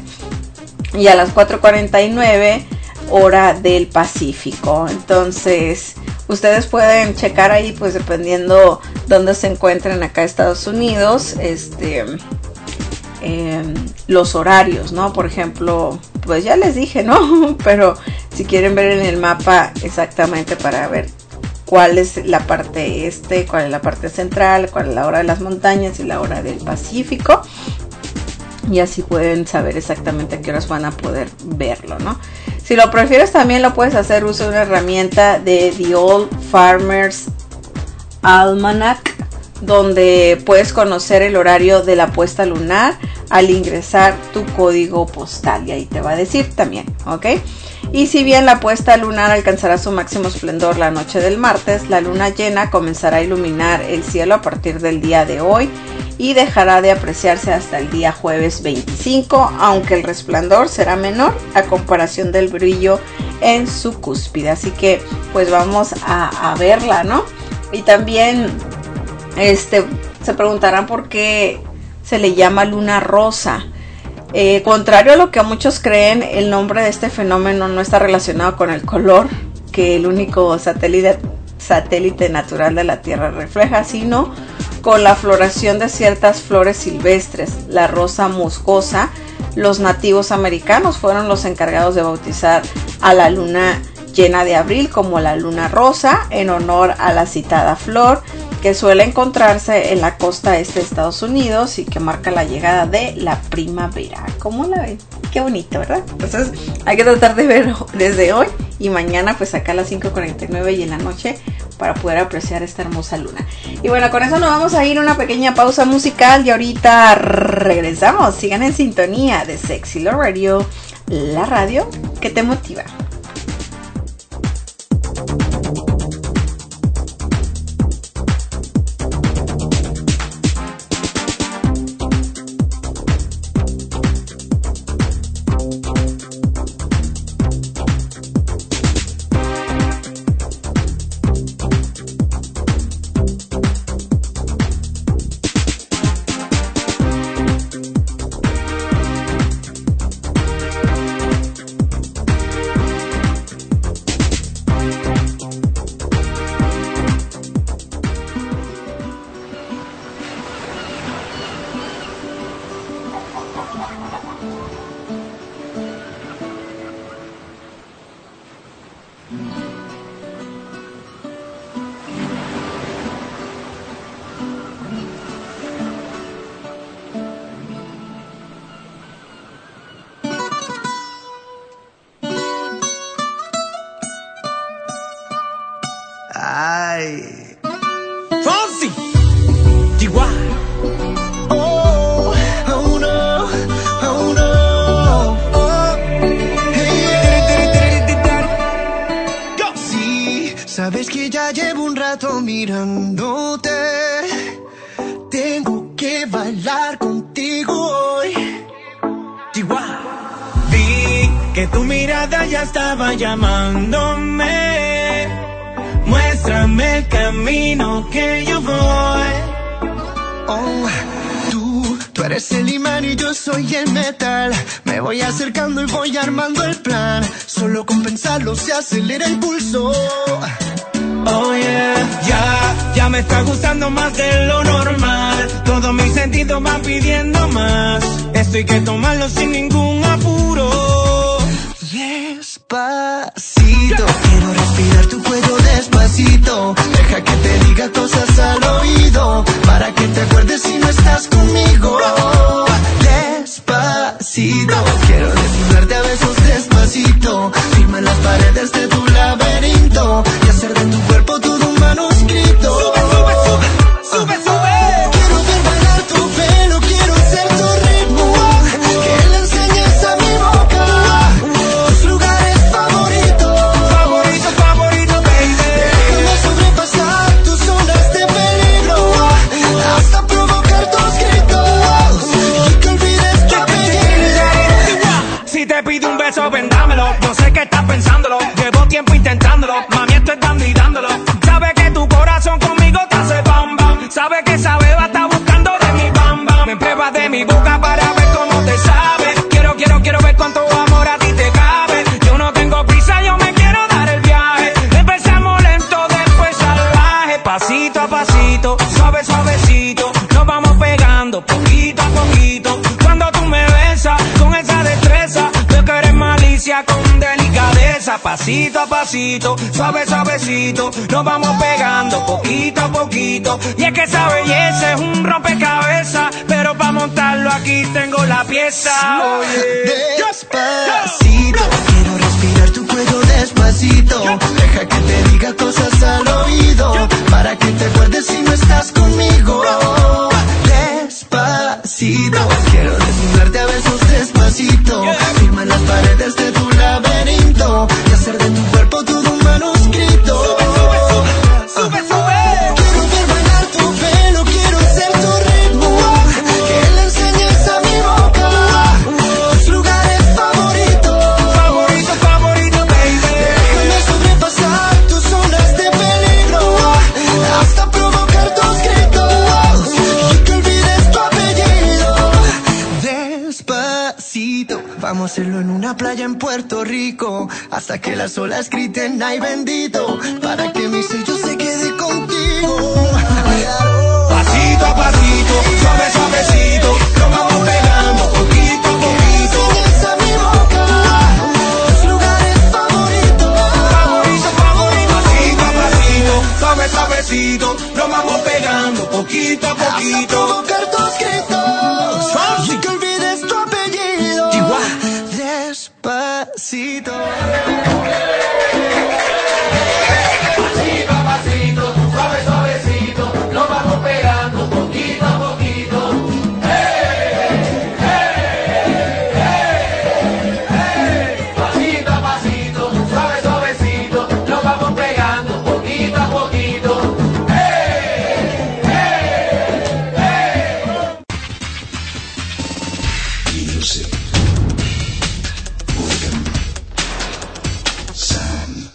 y a las cuatro cuarenta y nueve hora del Pacífico. Entonces ustedes pueden checar ahí, pues dependiendo dónde se encuentren acá en Estados Unidos, este eh, los horarios, ¿no? Por ejemplo, pues ya les dije, ¿no? Pero si quieren ver en el mapa exactamente para ver cuál es la parte este, cuál es la parte central, cuál es la hora de las montañas y la hora del Pacífico, y así pueden saber exactamente a qué horas van a poder verlo, ¿no? Si lo prefieres también lo puedes hacer uso de una herramienta de The Old Farmer's Almanac, donde puedes conocer el horario de la puesta lunar al ingresar tu código postal, y ahí te va a decir también, ¿ok? Y si bien la puesta lunar alcanzará su máximo esplendor la noche del martes, la luna llena comenzará a iluminar el cielo a partir del día de hoy y dejará de apreciarse hasta el día jueves veinticinco, aunque el resplandor será menor a comparación del brillo en su cúspide. Así que pues vamos a, a verla, ¿no? Y también este, se preguntarán por qué se le llama luna rosa. Eh, contrario a lo que muchos creen, el nombre de este fenómeno no está relacionado con el color que el único satélite, satélite natural de la Tierra refleja, sino con la floración de ciertas flores silvestres. La rosa musgosa, los nativos americanos fueron los encargados de bautizar a la luna llena de abril como la luna rosa, en honor a la citada flor, que suele encontrarse en la costa este de Estados Unidos y que marca la llegada de la primavera. ¿Cómo la ven? Qué bonito, ¿verdad? Entonces hay que tratar de ver desde hoy y mañana pues acá a las cinco cuarenta y nueve y en la noche para poder apreciar esta hermosa luna. Y bueno, con eso nos vamos a ir a una pequeña pausa musical y ahorita regresamos. Sigan en sintonía de Sexy Love Radio, la radio que te motiva. Ay, Fonsi, Chihuahua. Oh, oh no, oh no, oh. Hey, Go. Sí, sabes que ya llevo un rato mirándote. Tengo que bailar contigo hoy. Chihuahua. Vi que tu mirada ya estaba llamándome. Muéstrame el camino que yo voy. Oh, tú, tú eres el imán y yo soy el metal. Me voy acercando y voy armando el plan. Solo con pensarlo se acelera el pulso. Oh yeah, ya, ya me está gustando más de lo normal. Todos mis sentidos van pidiendo más. Esto hay que tomarlo sin ningún apuro. Despacito, quiero respirar tu cuello despacito. Deja que te diga cosas al oído, para que te acuerdes si no estás conmigo. Despacito, quiero desnudarte a besos despacito. Firma las paredes de tu laberinto y hacer de tu cuerpo todo un manuscrito. Sube, sube, sube, sube, sube. Quiero ver bailar tu pelo, quiero ser tu ritmo. Que le enseñes a mi boca tus lugares favoritos. Favorito, favorito, baby. Déjame sobrepasar tus zonas de peligro hasta provocar tus gritos y que olvides tu apellido. Si te pido un beso, ven dámelo. Yo sé que estás pensándolo. Llevo tiempo intentándolo. Mami, estoy dando y dándolo. Sabe que tu corazón conmigo te hace bam bam. Sabe que esa beba está buscando de mi bam bam. Me pruebas de mi boca para ver cómo te sabe. Quiero, quiero, quiero ver cuánto amor a ti te cabe. Yo no tengo prisa, yo me quiero dar el viaje. Empezamos lento, después salvaje. Pasito a pasito, suave, suavecito. Nos vamos pegando poquito a poquito. Cuando acaricia con delicadeza, pasito a pasito, suave suavecito, nos vamos pegando poquito a poquito. Y es que esa belleza es un rompecabezas, pero para montarlo aquí tengo la pieza. Oye, despacito, quiero respirar tu cuello despacito. Deja que te diga cosas al oído, para que te acuerdes si no estás conmigo. Despacito, quiero desnudarte a besos despacito. Firma en las paredes de tu laberinto y hacer de tu cuerpo todo un manuscrito. Sube, sube, sube. Quiero ver bailar tu pelo, quiero ser tu ritmo, que le enseñes a mi boca tus lugares favoritos. Favorito, favorito, baby. Déjame sobrepasar tus zonas de peligro, hasta provocar tus gritos y que olvides tu apellido. Despacito, vamos a hacerlo en una playa en Puerto Rico, hasta que las olas griten ay bendito, para que mi sello se quede contigo. Pasito a pasito, suave suavecito, nos vamos pegando poquito a poquito. Enseñas a mi boca tus lugares favoritos. Favorito, favorito. Pasito a pasito, suave suavecito, nos vamos pegando poquito a poquito. Hasta provocar tus gritos y que olvides tu apellido. Despacito. Pasito a pasito, suave suavecito, nos vamos pegando poquito a poquito. Hey, hey, hey, hey. Pasito a pasito, suave suavecito, nos vamos pegando poquito a poquito. Hey, hey, hey. Music. Rhythm. Sound.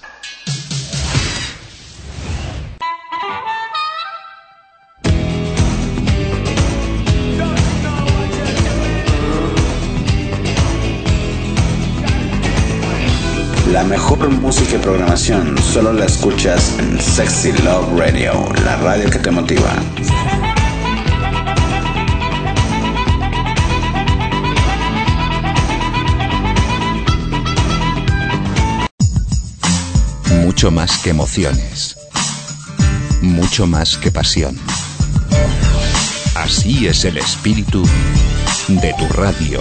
La mejor música y programación solo la escuchas en Sexy Love Radio, la radio que te motiva. Mucho más que emociones. Mucho más que pasión. Así es el espíritu de tu radio.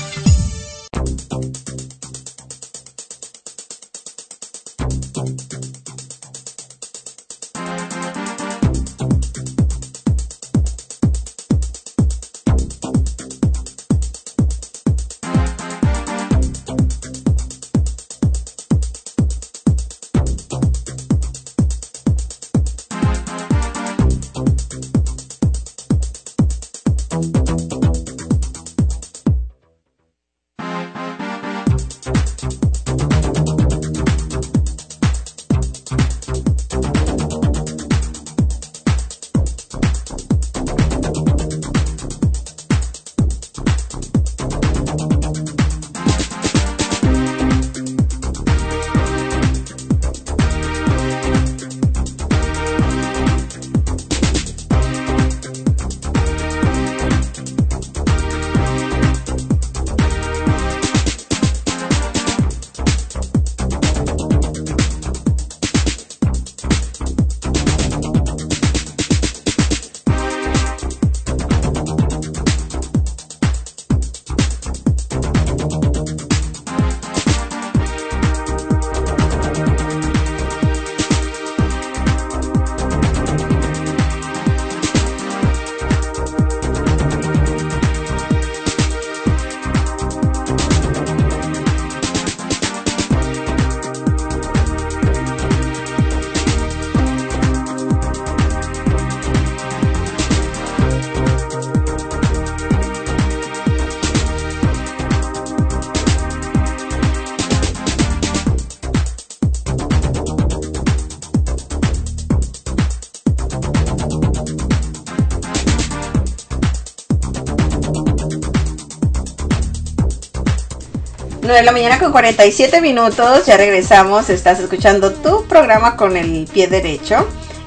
nueve de la mañana con cuarenta y siete minutos, ya regresamos, estás escuchando tu programa con el pie derecho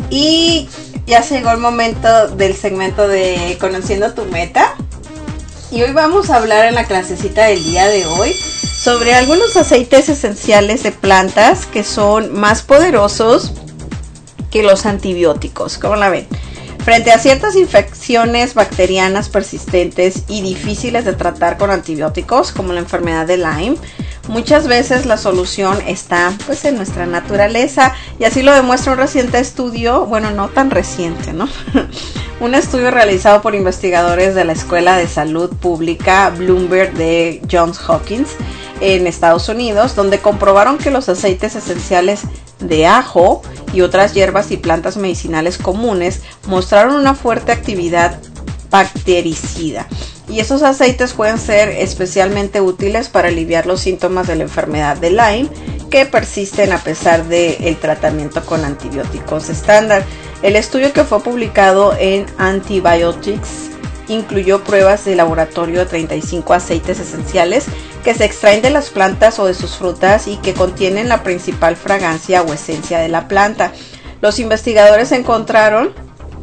y ya llegó el momento del segmento de Conociendo tu Meta y hoy vamos a hablar en la clasecita del día de hoy sobre algunos aceites esenciales de plantas que son más poderosos que los antibióticos. ¿Cómo la ven? Frente a ciertas infecciones bacterianas persistentes y difíciles de tratar con antibióticos, como la enfermedad de Lyme, muchas veces la solución está pues en nuestra naturaleza, y así lo demuestra un reciente estudio, bueno, no tan reciente, ¿no? Un estudio realizado por investigadores de la Escuela de Salud Pública Bloomberg de Johns Hopkins en Estados Unidos, donde comprobaron que los aceites esenciales de ajo y otras hierbas y plantas medicinales comunes mostraron una fuerte actividad bactericida. Y esos aceites pueden ser especialmente útiles para aliviar los síntomas de la enfermedad de Lyme, que persisten a pesar del tratamiento con antibióticos estándar. El estudio, que fue publicado en Antibiotics, incluyó pruebas de laboratorio de treinta y cinco aceites esenciales que se extraen de las plantas o de sus frutas y que contienen la principal fragancia o esencia de la planta. Los investigadores encontraron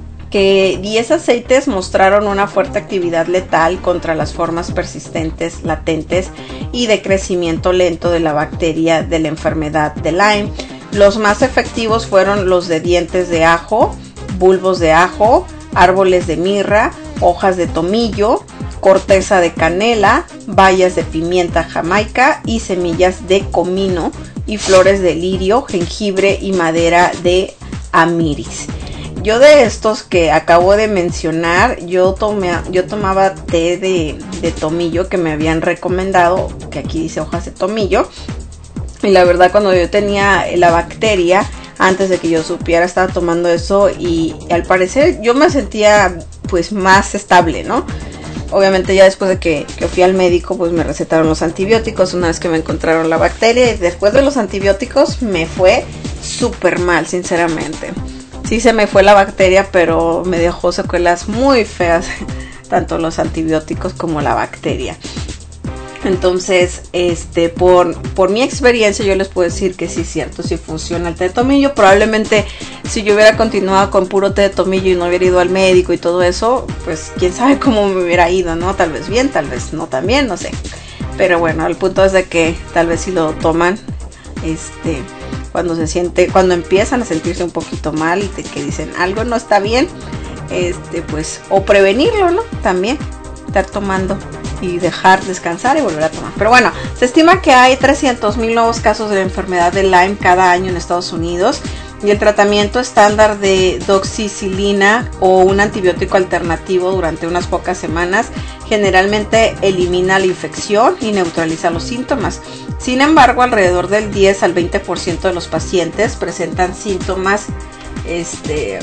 que diez aceites mostraron una fuerte actividad letal contra las formas persistentes, latentes y de crecimiento lento de la bacteria de la enfermedad de Lyme. Los más efectivos fueron los de dientes de ajo, bulbos de ajo, árboles de mirra, hojas de tomillo, corteza de canela, bayas de pimienta jamaica y semillas de comino, y flores de lirio, jengibre y madera de amiris. Yo de estos que acabo de mencionar, yo tomé, yo tomaba té de, de tomillo que me habían recomendado, que aquí dice hojas de tomillo, y la verdad cuando yo tenía la bacteria, antes de que yo supiera, estaba tomando eso y, y al parecer yo me sentía pues más estable, ¿no? Obviamente ya después de que, que fui al médico, pues me recetaron los antibióticos una vez que me encontraron la bacteria, y después de los antibióticos me fue súper mal, sinceramente. Sí se me fue la bacteria, pero me dejó secuelas muy feas, tanto los antibióticos como la bacteria. Entonces, este, por, por mi experiencia yo les puedo decir que sí es cierto, sí funciona el té de tomillo. Probablemente si yo hubiera continuado con puro té de tomillo y no hubiera ido al médico y todo eso, pues quién sabe cómo me hubiera ido, ¿no? Tal vez bien, tal vez no tan bien, no sé. Pero bueno, el punto es de que tal vez si lo toman, este, cuando se siente, cuando empiezan a sentirse un poquito mal y de que dicen algo no está bien, este, pues, o prevenirlo, ¿no? También estar tomando y dejar descansar y volver a tomar. Pero bueno, se estima que hay trescientos mil nuevos casos de la enfermedad de Lyme cada año en Estados Unidos, y el tratamiento estándar de doxicilina o un antibiótico alternativo durante unas pocas semanas generalmente elimina la infección y neutraliza los síntomas. Sin embargo, alrededor del diez al veinte por ciento de los pacientes presentan síntomas este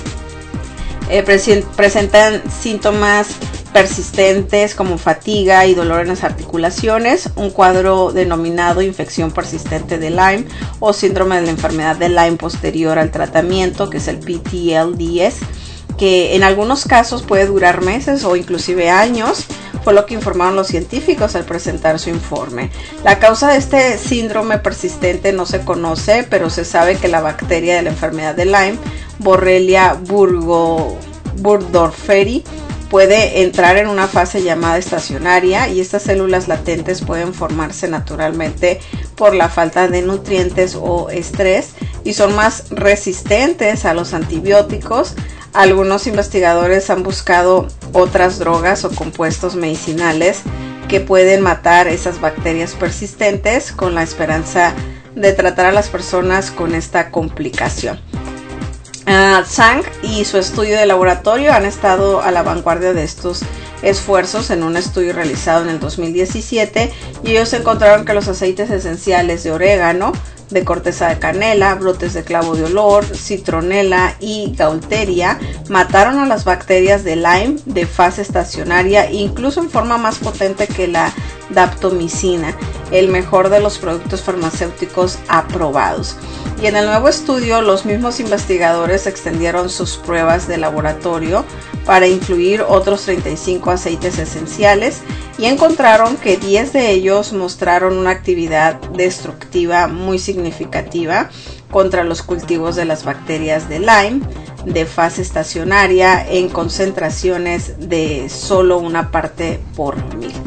eh, presen- presentan síntomas persistentes como fatiga y dolor en las articulaciones, un cuadro denominado infección persistente de Lyme o síndrome de la enfermedad de Lyme posterior al tratamiento, que es el P T L D S, que en algunos casos puede durar meses o inclusive años, fue lo que informaron los científicos al presentar su informe. La causa de este síndrome persistente no se conoce, pero se sabe que la bacteria de la enfermedad de Lyme, Borrelia burgo, burgdorferi, puede entrar en una fase llamada estacionaria, y estas células latentes pueden formarse naturalmente por la falta de nutrientes o estrés y son más resistentes a los antibióticos. Algunos investigadores han buscado otras drogas o compuestos medicinales que pueden matar esas bacterias persistentes, con la esperanza de tratar a las personas con esta complicación. Uh, Zhang y su estudio de laboratorio han estado a la vanguardia de estos esfuerzos en un estudio realizado en el dos mil diecisiete, y ellos encontraron que los aceites esenciales de orégano, de corteza de canela, brotes de clavo de olor, citronela y gaulteria mataron a las bacterias de Lyme de fase estacionaria, incluso en forma más potente que la daptomicina, el mejor de los productos farmacéuticos aprobados. Y en el nuevo estudio, los mismos investigadores extendieron sus pruebas de laboratorio para incluir otros treinta y cinco aceites esenciales, y encontraron que diez de ellos mostraron una actividad destructiva muy significativa contra los cultivos de las bacterias de Lyme de fase estacionaria en concentraciones de solo una parte por mil.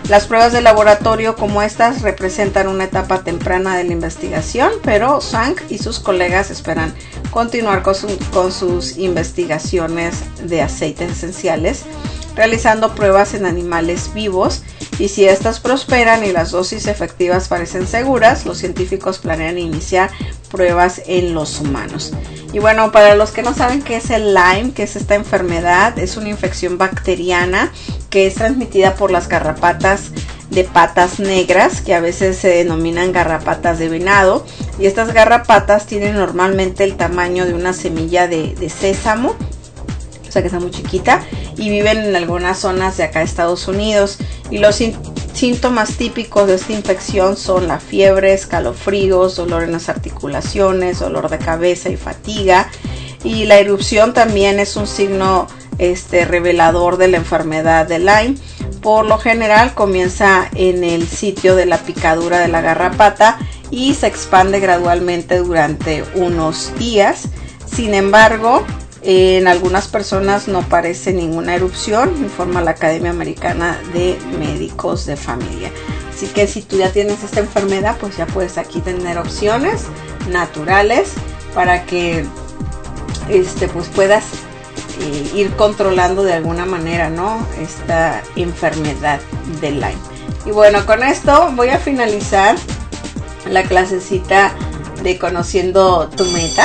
Las pruebas de laboratorio como estas representan una etapa temprana de la investigación, pero Zhang y sus colegas esperan continuar con, su, con sus investigaciones de aceites esenciales, realizando pruebas en animales vivos, y si estas prosperan y las dosis efectivas parecen seguras, los científicos planean iniciar pruebas en los humanos. Y bueno, para los que no saben qué es el Lyme, qué es esta enfermedad, es una infección bacteriana que es transmitida por las garrapatas de patas negras, que a veces se denominan garrapatas de venado, y estas garrapatas tienen normalmente el tamaño de una semilla de, de sésamo, o sea que está muy chiquita, y viven en algunas zonas de acá de Estados Unidos. Y los síntomas típicos de esta infección son la fiebre, escalofríos, dolor en las articulaciones, dolor de cabeza y fatiga. Y la erupción también es un signo este, revelador de la enfermedad de Lyme. Por lo general comienza en el sitio de la picadura de la garrapata y se expande gradualmente durante unos días. Sin embargo, en algunas personas no aparece ninguna erupción, informa la Academia Americana de Médicos de Familia. Así que si tú ya tienes esta enfermedad, pues ya puedes aquí tener opciones naturales para que este, pues puedas eh, ir controlando de alguna manera, ¿no?, esta enfermedad de Lyme. Y bueno, con esto voy a finalizar la clasecita de Conociendo tu Meta.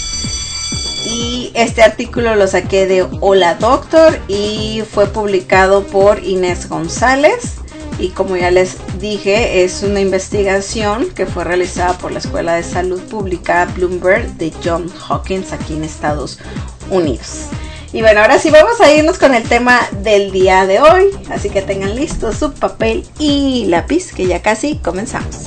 Y este artículo lo saqué de Hola Doctor y fue publicado por Inés González. Y como ya les dije, es una investigación que fue realizada por la Escuela de Salud Pública Bloomberg de Johns Hopkins aquí en Estados Unidos. Y bueno, ahora sí vamos a irnos con el tema del día de hoy. Así que tengan listo su papel y lápiz, que ya casi comenzamos.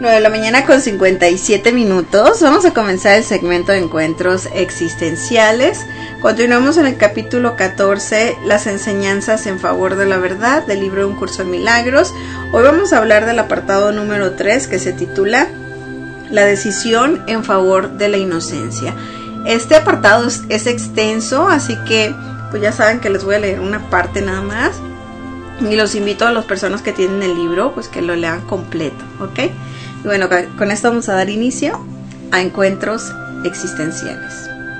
nueve de la mañana con cincuenta y siete minutos. Vamos a comenzar el segmento de encuentros existenciales. Continuamos en el capítulo catorce, las enseñanzas en favor de la verdad, del libro Un curso de milagros. Hoy vamos a hablar del apartado número tres, que se titula La decisión en favor de la inocencia. Este apartado es, es extenso, así que pues ya saben que les voy a leer una parte nada más. Y los invito a las personas que tienen el libro, pues que lo lean completo, ¿ok? Y bueno, con esto vamos a dar inicio a encuentros existenciales.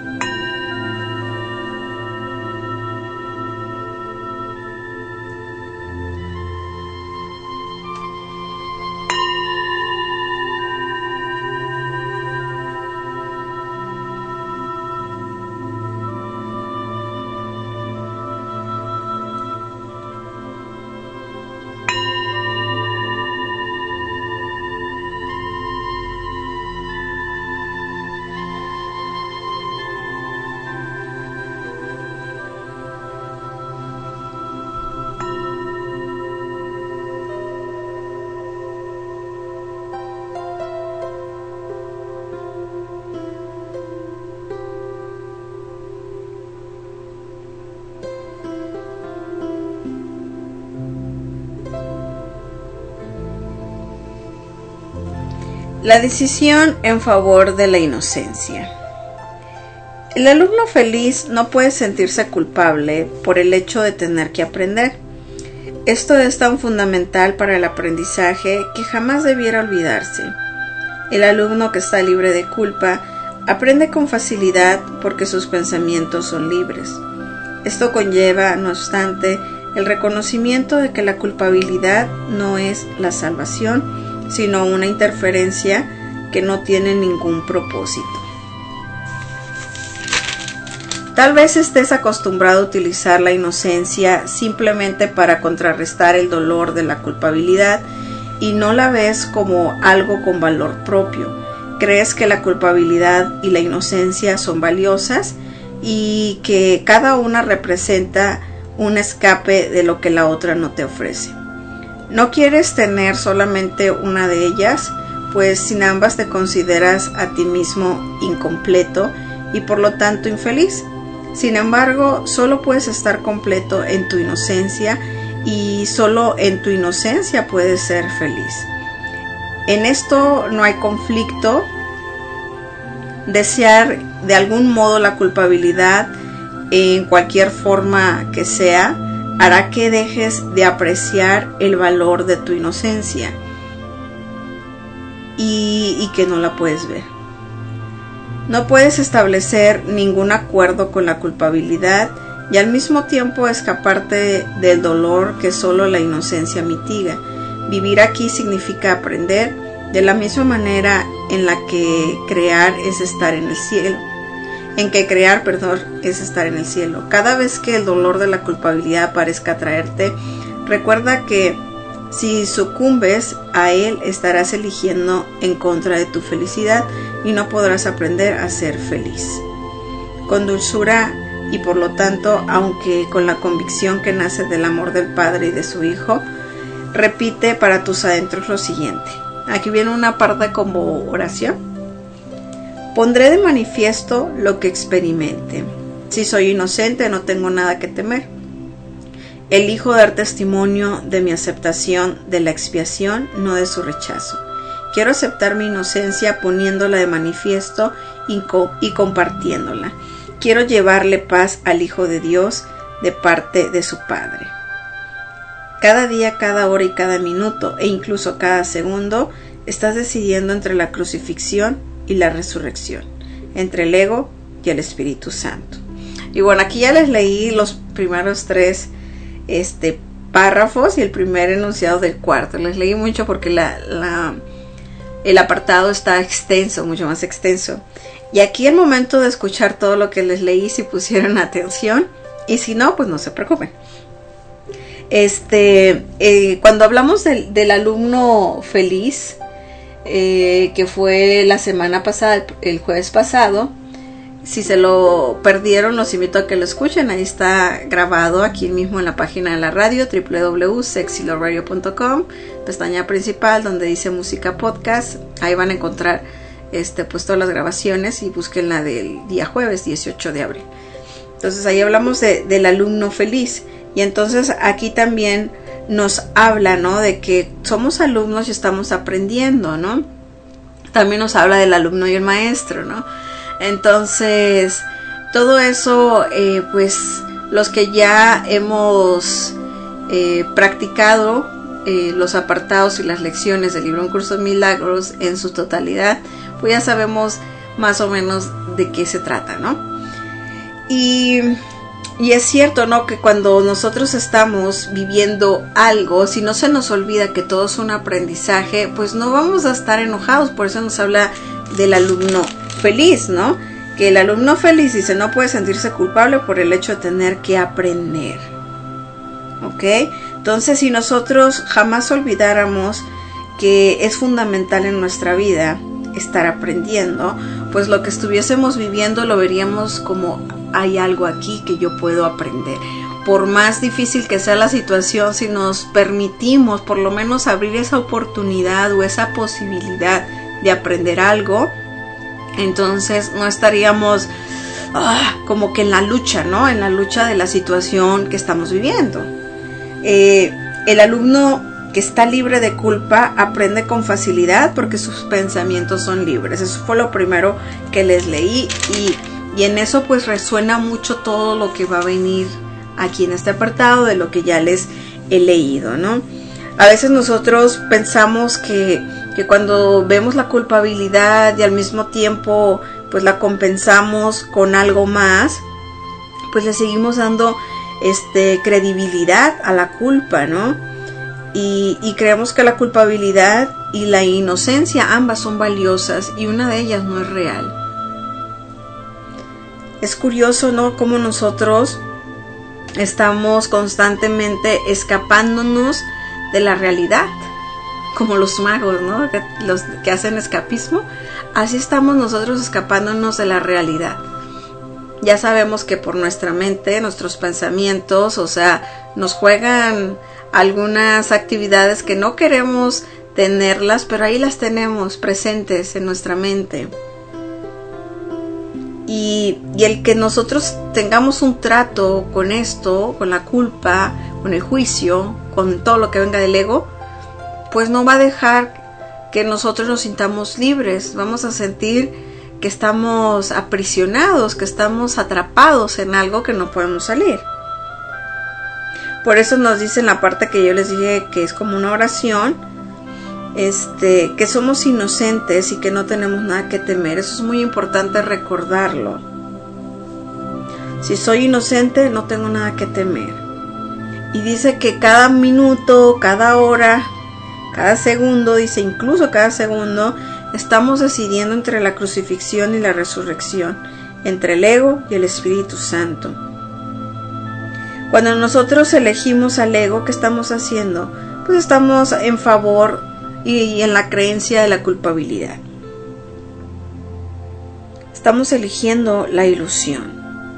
La decisión en favor de la inocencia. El alumno feliz no puede sentirse culpable por el hecho de tener que aprender. Esto es tan fundamental para el aprendizaje que jamás debiera olvidarse. El alumno que está libre de culpa aprende con facilidad porque sus pensamientos son libres. Esto conlleva, no obstante, el reconocimiento de que la culpabilidad no es la salvación, sino una interferencia que no tiene ningún propósito. Tal vez estés acostumbrado a utilizar la inocencia simplemente para contrarrestar el dolor de la culpabilidad y no la ves como algo con valor propio. Crees que la culpabilidad y la inocencia son valiosas y que cada una representa un escape de lo que la otra no te ofrece. No quieres tener solamente una de ellas, pues sin ambas te consideras a ti mismo incompleto y por lo tanto infeliz. Sin embargo, solo puedes estar completo en tu inocencia y solo en tu inocencia puedes ser feliz. En esto no hay conflicto. Desear de algún modo la culpabilidad en cualquier forma que sea hará que dejes de apreciar el valor de tu inocencia y, y que no la puedes ver. No puedes establecer ningún acuerdo con la culpabilidad y al mismo tiempo escaparte del dolor que solo la inocencia mitiga. Vivir aquí significa aprender de la misma manera en la que crear es estar en el cielo. En que crear, perdón, es estar en el cielo. Cada vez que el dolor de la culpabilidad parezca atraerte, recuerda que si sucumbes a él, estarás eligiendo en contra de tu felicidad y no podrás aprender a ser feliz. Con dulzura y por lo tanto, aunque con la convicción que nace del amor del Padre y de su Hijo, repite para tus adentros lo siguiente. Aquí viene una parte como oración. Pondré de manifiesto lo que experimente. Si soy inocente, no tengo nada que temer. Elijo dar testimonio de mi aceptación de la expiación, no de su rechazo. Quiero aceptar mi inocencia poniéndola de manifiesto y, co- y compartiéndola. Quiero llevarle paz al Hijo de Dios de parte de su Padre. Cada día, cada hora y cada minuto, e incluso cada segundo, estás decidiendo entre la crucifixión y la resurrección, entre el ego y el Espíritu Santo. Y bueno, aquí ya les leí los primeros tres este, párrafos y el primer enunciado del cuarto. Les leí mucho porque la, la, el apartado está extenso, mucho más extenso. Y aquí el momento de escuchar todo lo que les leí, si pusieron atención, y si no, pues no se preocupen. Este, eh, cuando hablamos del, del alumno feliz, eh, que fue la semana pasada, el, el jueves pasado, Si se lo perdieron, los invito a que lo escuchen. Ahí está grabado aquí mismo en la página de la radio, doble u doble u doble u punto sexy love radio punto com, pestaña principal donde dice música podcast. Ahí van a encontrar este, pues todas las grabaciones, y busquen la del día jueves dieciocho de abril. Entonces ahí hablamos de, del alumno feliz. Y entonces aquí también nos habla, ¿no?, de que somos alumnos y estamos aprendiendo, ¿no? También nos habla del alumno y el maestro, ¿no? Entonces, todo eso, eh, pues, los que ya hemos eh, practicado eh, los apartados y las lecciones del libro Un Curso de Milagros en su totalidad, pues ya sabemos más o menos de qué se trata, ¿no? Y, y es cierto, ¿no?, que cuando nosotros estamos viviendo algo, si no se nos olvida que todo es un aprendizaje, pues no vamos a estar enojados. Por eso nos habla del alumno feliz, ¿no? Que el alumno feliz dice no puede sentirse culpable por el hecho de tener que aprender. ¿Ok? Entonces, si nosotros jamás olvidáramos que es fundamental en nuestra vida estar aprendiendo, pues lo que estuviésemos viviendo lo veríamos como hay algo aquí que yo puedo aprender. Por más difícil que sea la situación, si nos permitimos por lo menos abrir esa oportunidad o esa posibilidad de aprender algo, entonces no estaríamos ah, como que en la lucha, ¿no? En la lucha de la situación que estamos viviendo. Eh, el alumno que está libre de culpa aprende con facilidad porque sus pensamientos son libres. Eso fue lo primero que les leí, y, y en eso pues resuena mucho todo lo que va a venir aquí en este apartado de lo que ya les he leído, ¿no? A veces nosotros pensamos que que cuando vemos la culpabilidad y al mismo tiempo pues la compensamos con algo más, pues le seguimos dando este credibilidad a la culpa, ¿no? Y, y creemos que la culpabilidad y la inocencia ambas son valiosas y una de ellas no es real. Es curioso, ¿no?, cómo nosotros estamos constantemente escapándonos de la realidad, como los magos, ¿no?, los que hacen escapismo. Así estamos nosotros escapándonos de la realidad. Ya sabemos que por nuestra mente, nuestros pensamientos, o sea, nos juegan algunas actividades que no queremos tenerlas, pero ahí las tenemos presentes en nuestra mente. Y, y el que nosotros tengamos un trato con esto, con la culpa, con el juicio, con todo lo que venga del ego, pues no va a dejar que nosotros nos sintamos libres. Vamos a sentir que estamos aprisionados, que estamos atrapados en algo que no podemos salir. Por eso nos dice en la parte que yo les dije que es como una oración, este, que somos inocentes y que no tenemos nada que temer. Eso es muy importante recordarlo. Si soy inocente, no tengo nada que temer. Y dice que cada minuto, cada hora, cada segundo, dice incluso cada segundo, estamos decidiendo entre la crucifixión y la resurrección, entre el ego y el Espíritu Santo. Cuando nosotros elegimos al ego, ¿qué estamos haciendo? Pues estamos en favor y en la creencia de la culpabilidad. Estamos eligiendo la ilusión.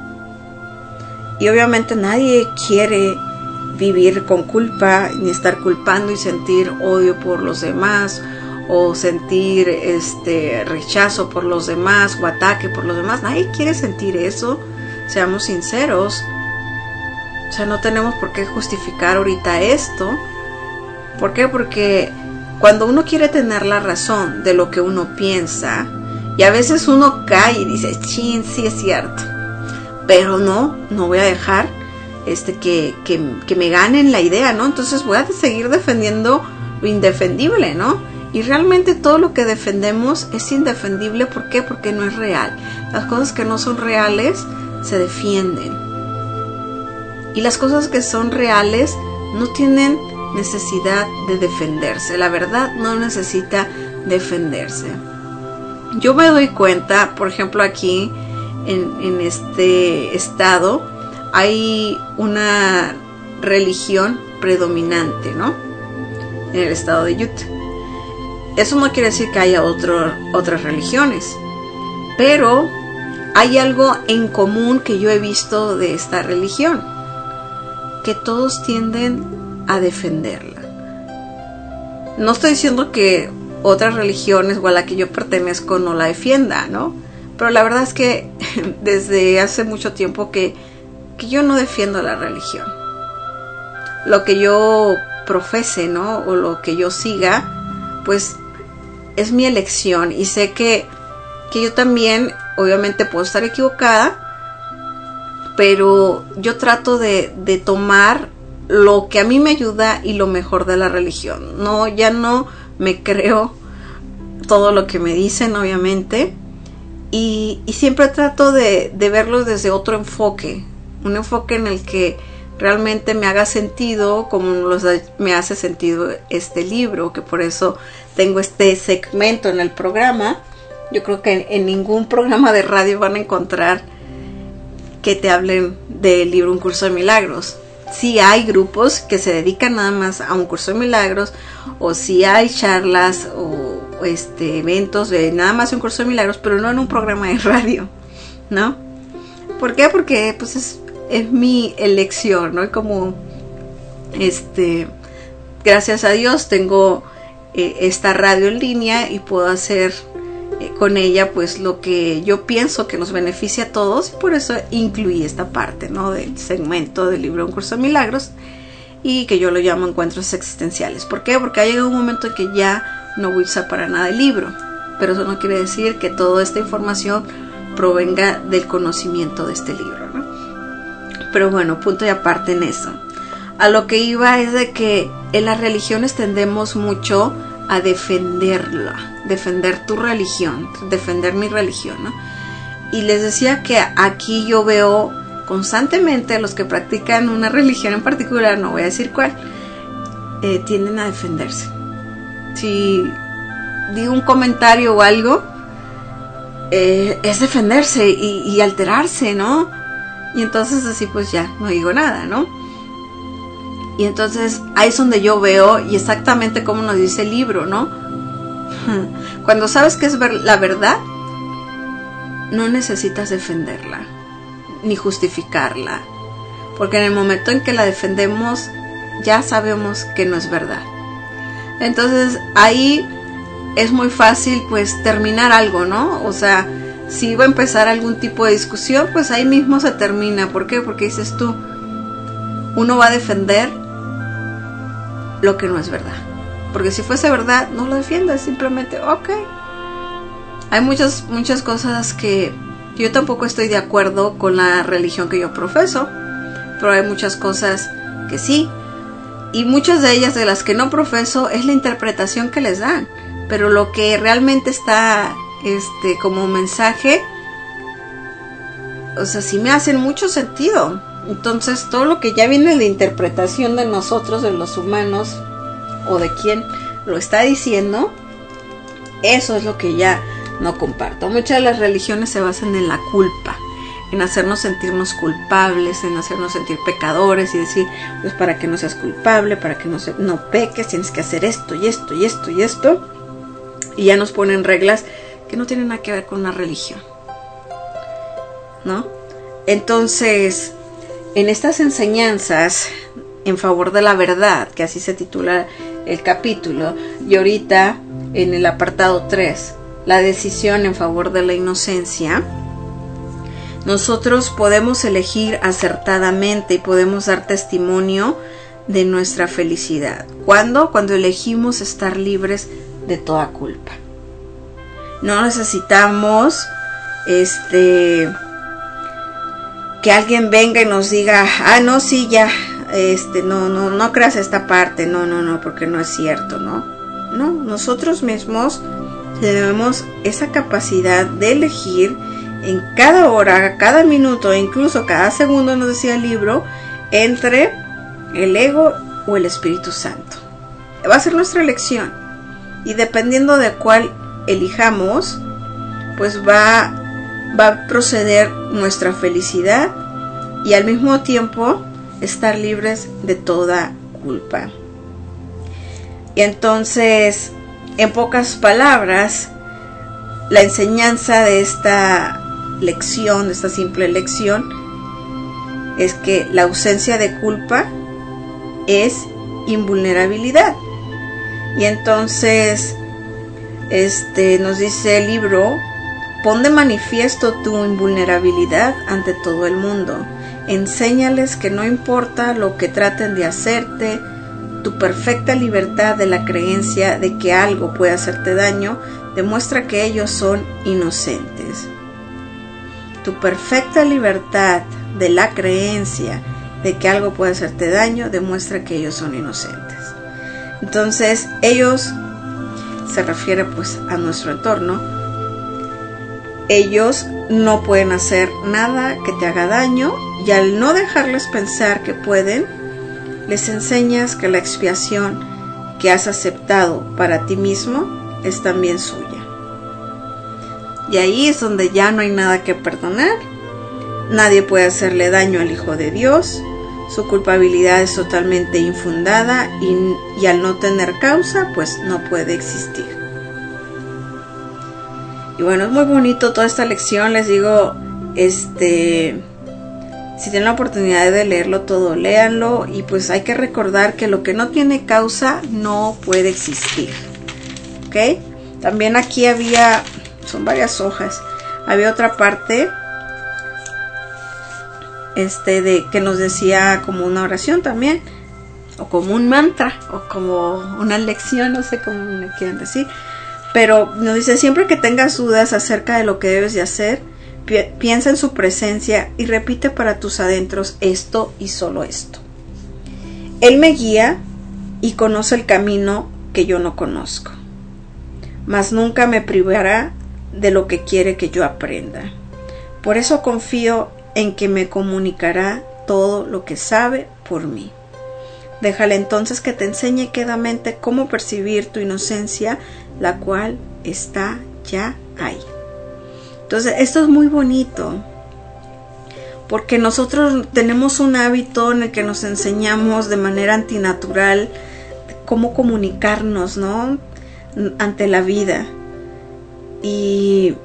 Y obviamente nadie quiere vivir con culpa, ni estar culpando y sentir odio por los demás, o sentir este rechazo por los demás, o ataque por los demás. Nadie quiere sentir eso, seamos sinceros. O sea, no tenemos por qué justificar ahorita esto. ¿Por qué? Porque cuando uno quiere tener la razón de lo que uno piensa, y a veces uno cae y dice, chin, sí es cierto, pero no, no voy a dejar este que, que, que me ganen la idea, ¿no? Entonces voy a seguir defendiendo lo indefendible, ¿no? Y realmente todo lo que defendemos es indefendible. ¿Por qué? Porque no es real. Las cosas que no son reales se defienden. Y las cosas que son reales no tienen necesidad de defenderse. La verdad no necesita defenderse. Yo me doy cuenta, por ejemplo, aquí en, en este estado hay una religión predominante, ¿no? En el estado de Utah. Eso no quiere decir que haya otro, otras religiones, pero hay algo en común que yo he visto de esta religión, que todos tienden a defenderla. No estoy diciendo que otras religiones o a la que yo pertenezco no la defienda, ¿no? Pero la verdad es que desde hace mucho tiempo que, que yo no defiendo la religión. Lo que yo profese, ¿no? O lo que yo siga, pues es mi elección. Y sé que, que yo también, obviamente puedo estar equivocada, pero yo trato de, de tomar lo que a mí me ayuda y lo mejor de la religión. No, ya no me creo todo lo que me dicen, obviamente, y, y siempre trato de, de verlo desde otro enfoque, un enfoque en el que realmente me haga sentido, como los, me hace sentido este libro, que por eso tengo este segmento en el programa. Yo creo que en, en ningún programa de radio van a encontrar que te hablen del libro Un Curso de Milagros. Sí hay grupos que se dedican nada más a un curso de milagros, o sí hay charlas o, o este eventos de nada más un curso de milagros, pero no en un programa de radio, ¿no? ¿Por qué? Porque pues es, es mi elección, ¿no? Y como este gracias a Dios tengo eh, esta radio en línea y puedo hacer eh, con ella pues lo que yo pienso que nos beneficia a todos, y por eso incluí esta parte, ¿no? Del segmento del libro Un Curso de Milagros, y que yo lo llamo Encuentros Existenciales. ¿Por qué? Porque ha llegado un momento en que ya no voy a usar para nada el libro, pero eso no quiere decir que toda esta información provenga del conocimiento de este libro, ¿no? Pero bueno, punto y aparte en eso. A lo que iba es de que en las religiones tendemos mucho a defenderla, defender tu religión, defender mi religión, ¿no? Y les decía que aquí yo veo constantemente a los que practican una religión en particular, no voy a decir cuál, eh, tienden a defenderse. Si digo un comentario o algo, eh, es defenderse y, y alterarse, ¿no? Y entonces así pues ya no digo nada, ¿no? Y entonces ahí es donde yo veo, y exactamente como nos dice el libro, ¿no? Cuando sabes que es ver la verdad, no necesitas defenderla, ni justificarla, porque en el momento en que la defendemos, ya sabemos que no es verdad. Entonces ahí es muy fácil pues terminar algo, ¿no? O sea, si iba a empezar algún tipo de discusión, pues ahí mismo se termina. ¿Por qué? Porque dices tú, uno va a defender lo que no es verdad, porque si fuese verdad no lo defiendes, simplemente ok. Hay muchas muchas cosas que yo tampoco estoy de acuerdo con la religión que yo profeso, pero hay muchas cosas que sí, y muchas de ellas de las que no profeso es la interpretación que les dan, pero lo que realmente está este como mensaje, o sea, sí me hacen mucho sentido. Entonces todo lo que ya viene de interpretación de nosotros, de los humanos, o de quien lo está diciendo, eso es lo que ya no comparto. Muchas de las religiones se basan en la culpa, en hacernos sentirnos culpables, en hacernos sentir pecadores y decir, pues para que no seas culpable, para que no, se, no peques, tienes que hacer esto y esto y esto y esto, y ya nos ponen reglas que no tienen nada que ver con una religión, ¿no? Entonces, en estas enseñanzas en favor de la verdad, que así se titula el capítulo, y ahorita en el apartado tres, la decisión en favor de la inocencia, nosotros podemos elegir acertadamente y podemos dar testimonio de nuestra felicidad. ¿Cuándo? Cuando elegimos estar libres de toda culpa. No necesitamos este que alguien venga y nos diga, ah, no, sí, ya, este, no, no, no creas esta parte, no, no, no, porque no es cierto, ¿no? No, nosotros mismos tenemos esa capacidad de elegir en cada hora, cada minuto, e incluso cada segundo, nos decía el libro, entre el ego o el Espíritu Santo. Va a ser nuestra elección, y dependiendo de cuál elijamos, pues va va a proceder nuestra felicidad y al mismo tiempo estar libres de toda culpa. Y entonces, en pocas palabras, la enseñanza de esta lección, de esta simple lección, es que la ausencia de culpa es invulnerabilidad. Y entonces este nos dice el libro: pon de manifiesto tu invulnerabilidad ante todo el mundo. Enséñales que no importa lo que traten de hacerte, tu perfecta libertad de la creencia de que algo puede hacerte daño demuestra que ellos son inocentes. Tu perfecta libertad de la creencia de que algo puede hacerte daño demuestra que ellos son inocentes. Entonces, ellos, se refiere pues a nuestro entorno, ellos no pueden hacer nada que te haga daño, y al no dejarles pensar que pueden, les enseñas que la expiación que has aceptado para ti mismo es también suya. Y ahí es donde ya no hay nada que perdonar. Nadie puede hacerle daño al Hijo de Dios. Su culpabilidad es totalmente infundada y, y al no tener causa, pues no puede existir. Y bueno, es muy bonito toda esta lección. Les digo, este, si tienen la oportunidad de leerlo todo, léanlo. Y pues hay que recordar que lo que no tiene causa no puede existir. ¿Ok? También aquí había, son varias hojas, había otra parte este de que nos decía como una oración también, o como un mantra, o como una lección, no sé cómo me quieren decir, pero nos dice: siempre que tengas dudas acerca de lo que debes de hacer, pi piensa en su presencia y repite para tus adentros esto y solo esto: Él me guía y conoce el camino que yo no conozco, mas nunca me privará de lo que quiere que yo aprenda. Por eso confío en que me comunicará todo lo que sabe por mí. Déjale entonces que te enseñe quedamente cómo percibir tu inocencia, la cual está ya ahí. Entonces, esto es muy bonito, porque nosotros tenemos un hábito en el que nos enseñamos de manera antinatural cómo comunicarnos, ¿no?, ante la vida. Y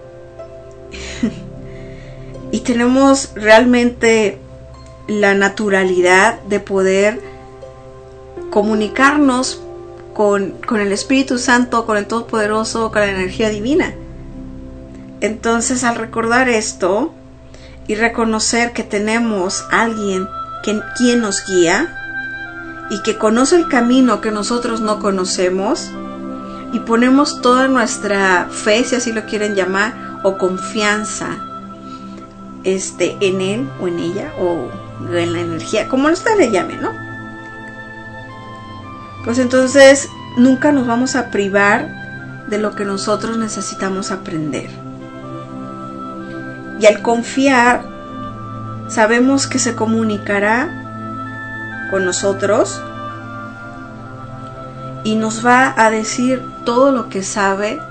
y tenemos realmente la naturalidad de poder comunicarnos con, con el Espíritu Santo, con el Todopoderoso, con la energía divina. Entonces, al recordar esto y reconocer que tenemos a alguien que, quien nos guía y que conoce el camino que nosotros no conocemos, y ponemos toda nuestra fe, si así lo quieren llamar, o confianza este, en él o en ella, o en la energía, como ustedes le llamen, ¿no? Pues entonces nunca nos vamos a privar de lo que nosotros necesitamos aprender. Y al confiar, sabemos que se comunicará con nosotros y nos va a decir todo lo que sabe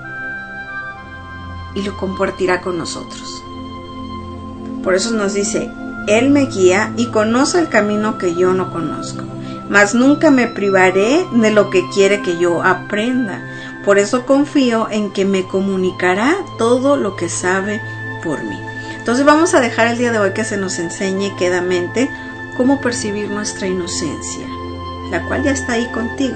y lo compartirá con nosotros. Por eso nos dice: Él me guía y conoce el camino que yo no conozco, mas nunca me privaré de lo que quiere que yo aprenda. Por eso confío en que me comunicará todo lo que sabe por mí. Entonces vamos a dejar el día de hoy que se nos enseñe quedamente cómo percibir nuestra inocencia, la cual ya está ahí contigo.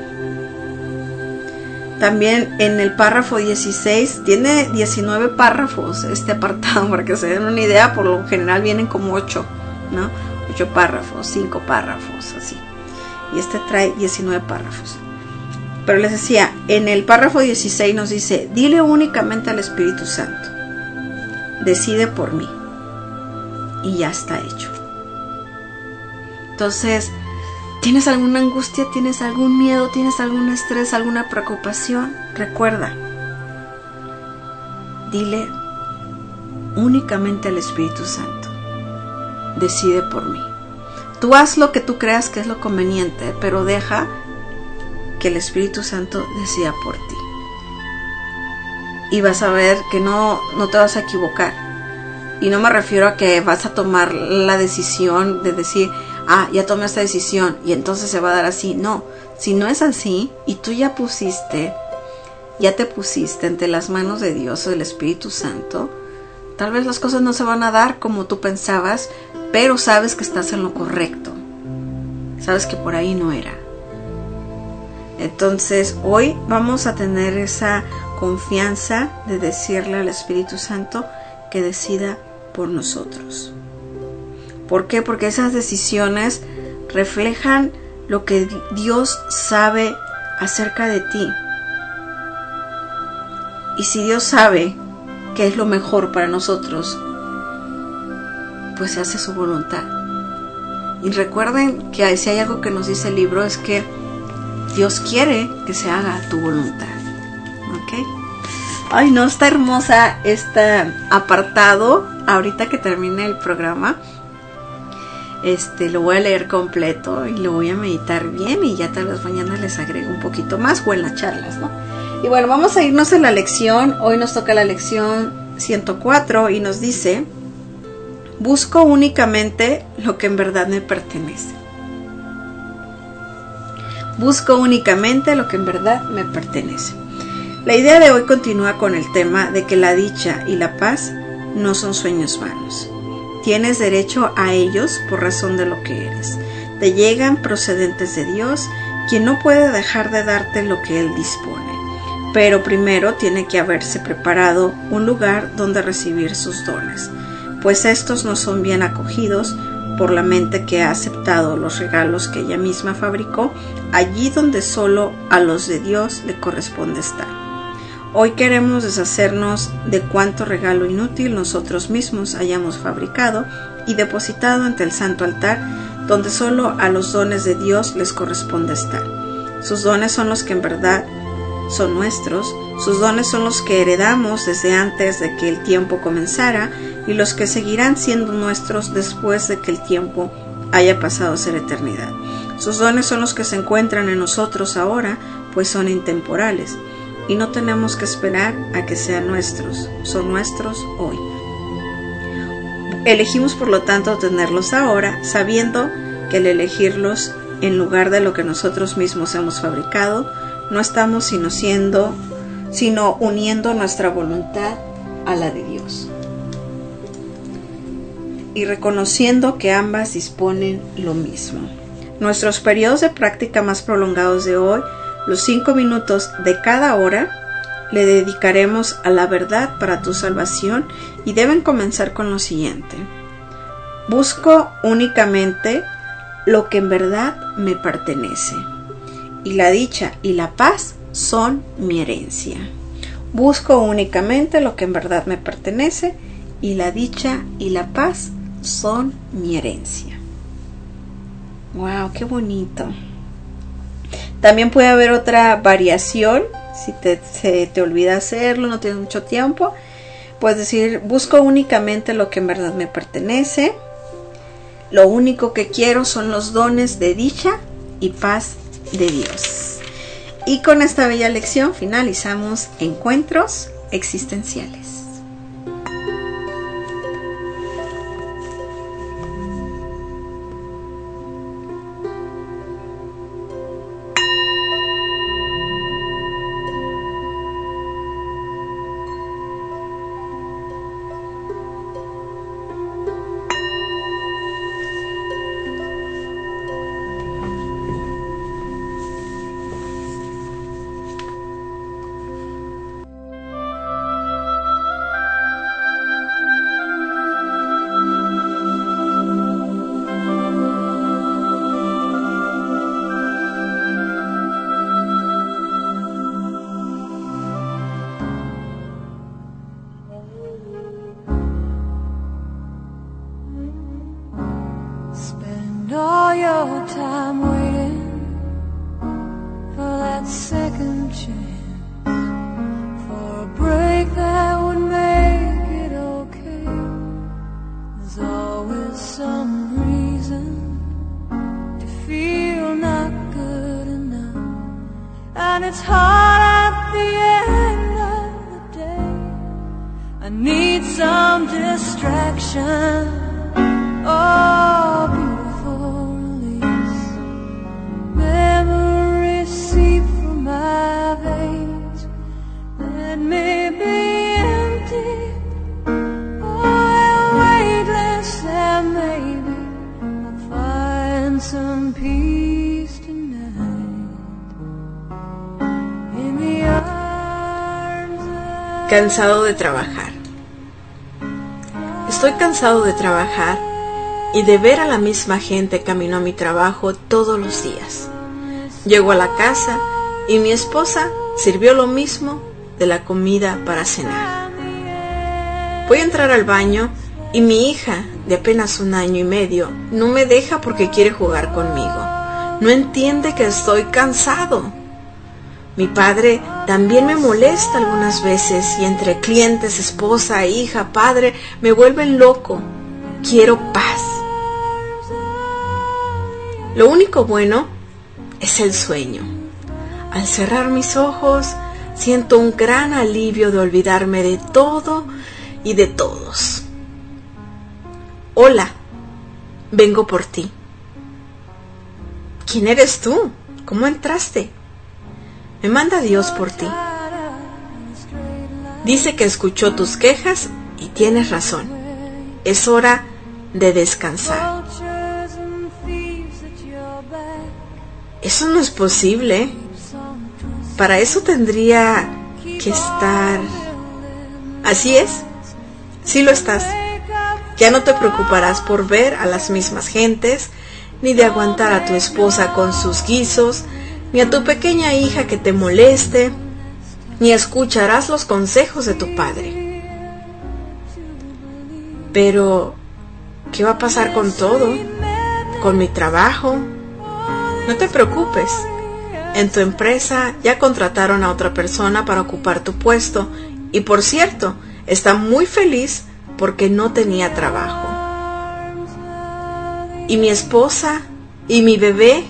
También en el párrafo dieciséis, tiene diecinueve párrafos este apartado, para que se den una idea. Por lo general vienen como ocho, ¿no? ocho párrafos, cinco párrafos, así. Y este trae diecinueve párrafos. Pero les decía, en el párrafo dieciséis nos dice: dile únicamente al Espíritu Santo, decide por mí, y ya está hecho. Entonces, ¿tienes alguna angustia? ¿Tienes algún miedo? ¿Tienes algún estrés? ¿Alguna preocupación? Recuerda, dile únicamente al Espíritu Santo, decide por mí. Tú haz lo que tú creas que es lo conveniente, pero deja que el Espíritu Santo decida por ti. Y vas a ver que no, no te vas a equivocar. Y no me refiero a que vas a tomar la decisión de decir: ah, ya tomé esta decisión y entonces se va a dar así. No, si no es así y tú ya pusiste, ya te pusiste entre las manos de Dios o del Espíritu Santo, Tal vez las cosas no se van a dar como tú pensabas, pero sabes que estás en lo correcto. Sabes que por ahí no era. Entonces hoy vamos a tener esa confianza de decirle al Espíritu Santo que decida por nosotros. ¿Por qué? Porque esas decisiones reflejan lo que Dios sabe acerca de ti. Y si Dios sabe que es lo mejor para nosotros, pues se hace su voluntad. Y recuerden que si hay algo que nos dice el libro es que Dios quiere que se haga tu voluntad. ¿Ok? Ay, no, está hermosa este apartado. Ahorita que termine el programa, este lo voy a leer completo y lo voy a meditar bien, y ya tal vez mañana les agrego un poquito más, o en las charlas, ¿no? Y bueno, vamos a irnos a la lección. Hoy nos toca la lección ciento cuatro y nos dice: busco únicamente lo que en verdad me pertenece. Busco únicamente lo que en verdad me pertenece. La idea de hoy continúa con el tema de que la dicha y la paz no son sueños vanos. Tienes derecho a ellos por razón de lo que eres. Te llegan procedentes de Dios, quien no puede dejar de darte lo que Él dispone. Pero primero tiene que haberse preparado un lugar donde recibir sus dones, pues estos no son bien acogidos por la mente que ha aceptado los regalos que ella misma fabricó, allí donde solo a los de Dios le corresponde estar. Hoy queremos deshacernos de cuánto regalo inútil nosotros mismos hayamos fabricado y depositado ante el santo altar, donde solo a los dones de Dios les corresponde estar. Sus dones son los que en verdad son nuestros, sus dones son los que heredamos desde antes de que el tiempo comenzara, y los que seguirán siendo nuestros después de que el tiempo haya pasado a ser eternidad. Sus dones son los que se encuentran en nosotros ahora, pues son intemporales, y no tenemos que esperar a que sean nuestros, son nuestros hoy. Elegimos por lo tanto tenerlos ahora, sabiendo que al elegirlos en lugar de lo que nosotros mismos hemos fabricado, no estamos sino siendo, sino uniendo nuestra voluntad a la de Dios, y reconociendo que ambas disponen lo mismo. Nuestros periodos de práctica más prolongados de hoy, los cinco minutos de cada hora, le dedicaremos a la verdad para tu salvación, y deben comenzar con lo siguiente: busco únicamente lo que en verdad me pertenece, y la dicha y la paz son mi herencia. Busco únicamente lo que en verdad me pertenece, y la dicha y la paz son mi herencia. Wow, qué bonito. También puede haber otra variación. Si te, se te olvida hacerlo, no tienes mucho tiempo, puedes decir: busco únicamente lo que en verdad me pertenece. Lo único que quiero son los dones de dicha y paz de Dios. Y con esta bella lección finalizamos Encuentros Existenciales. all your time waiting for that second chance, for a break that would make it okay. There's always some reason to feel not good enough, and it's hard at the end of the day. I need some distraction. Oh, beautiful release. Memories seep from my veins. Let me be empty. Cansado de trabajar. Estoy cansado de trabajar y de ver a la misma gente camino a mi trabajo todos los días. Llego a la casa y mi esposa sirvió lo mismo de la comida para cenar. Voy a entrar al baño y mi hija, de apenas un año y medio, no me deja porque quiere jugar conmigo. No entiende que estoy cansado. Mi padre también me molesta algunas veces y entre clientes, esposa, hija, padre, me vuelven loco. Quiero paz. Lo único bueno es el sueño. Al cerrar mis ojos, siento un gran alivio de olvidarme de todo y de todos. Hola, vengo por ti. ¿Quién eres tú? ¿Cómo entraste? Me manda Dios por ti. Dice que escuchó tus quejas y tienes razón. Es hora de descansar. Eso no es posible. Para eso tendría que estar... Así es, sí lo estás. Ya no te preocuparás por ver a las mismas gentes, ni de aguantar a tu esposa con sus guisos, ni a tu pequeña hija que te moleste, ni escucharás los consejos de tu padre. Pero, ¿qué va a pasar con todo? ¿Con mi trabajo? No te preocupes. En tu empresa ya contrataron a otra persona para ocupar tu puesto y, por cierto, está muy feliz porque no tenía trabajo. ¿Y mi esposa? ¿Y mi bebé?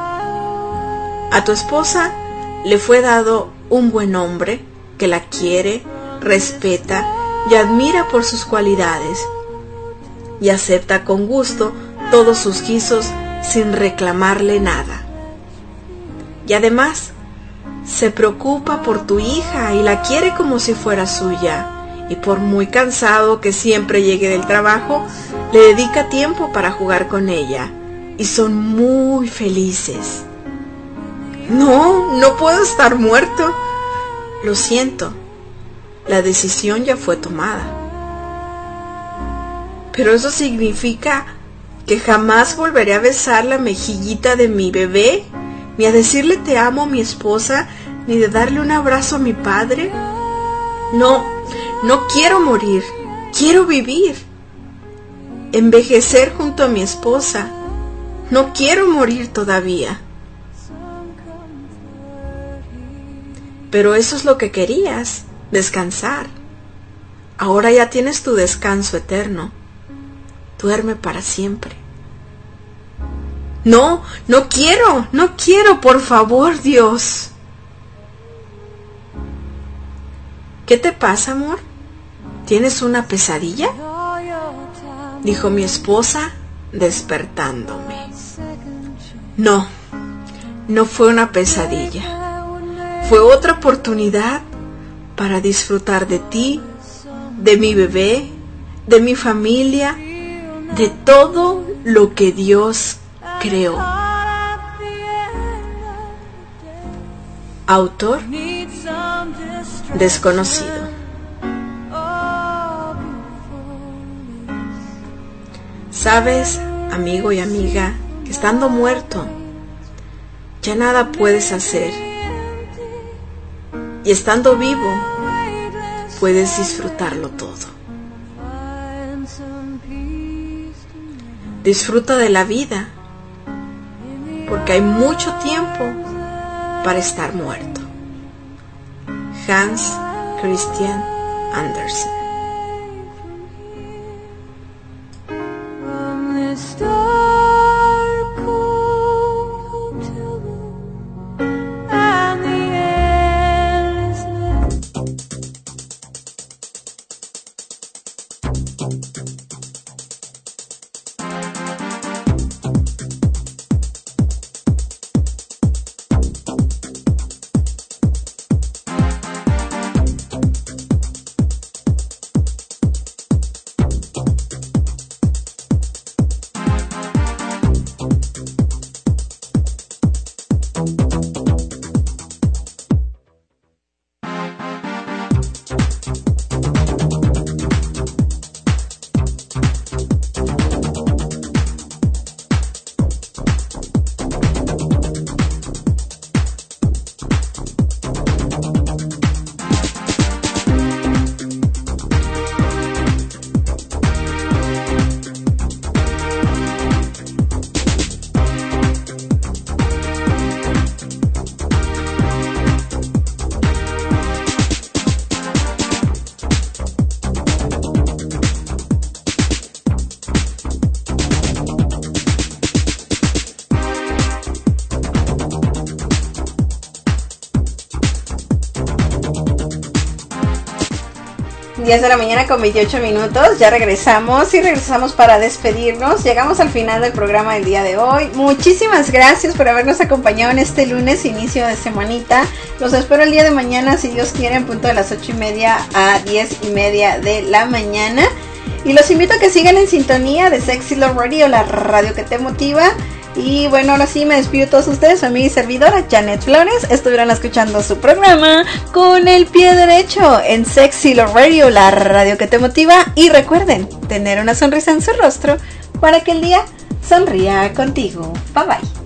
A tu esposa le fue dado un buen hombre que la quiere, respeta y admira por sus cualidades y acepta con gusto todos sus guisos sin reclamarle nada. Y además se preocupa por tu hija y la quiere como si fuera suya. Y por muy cansado que siempre llegue del trabajo, le dedica tiempo para jugar con ella. Y son muy felices. No, no puedo estar muerto. Lo siento, la decisión ya fue tomada. Pero eso significa que jamás volveré a besar la mejillita de mi bebé, ni a decirle te amo a mi esposa, ni de darle un abrazo a mi padre. No, no quiero morir, quiero vivir. Envejecer junto a mi esposa. No quiero morir todavía. Pero eso es lo que querías, descansar. Ahora ya tienes tu descanso eterno. Duerme para siempre. No, no quiero, no quiero, por favor, Dios. ¿Qué te pasa, amor? ¿Tienes una pesadilla?, dijo mi esposa, despertándome. No, no fue una pesadilla. Fue otra oportunidad para disfrutar de ti, de mi bebé, de mi familia, de todo lo que Dios creó. Autor desconocido. Sabes, amigo y amiga, que estando muerto ya nada puedes hacer, y estando vivo puedes disfrutarlo todo. Disfruta de la vida, porque hay mucho tiempo para estar muerto. Hans Christian Andersen. diez de la mañana con veintiocho minutos, ya regresamos y regresamos para despedirnos. Llegamos al final del programa del día de hoy. Muchísimas gracias por habernos acompañado en este lunes, inicio de semanita. Los espero el día de mañana, si Dios quiere, en punto de las ocho y media a diez y media de la mañana. Y los invito a que sigan en sintonía de Sexy Love Radio, la radio que te motiva. Y bueno, ahora sí me despido de todos ustedes, su amiga y servidora Janet Flores. Estuvieron escuchando su programa Con el Pie Derecho en Sexy Love Radio, la radio que te motiva. Y recuerden, tener una sonrisa en su rostro para que el día sonría contigo. Bye bye.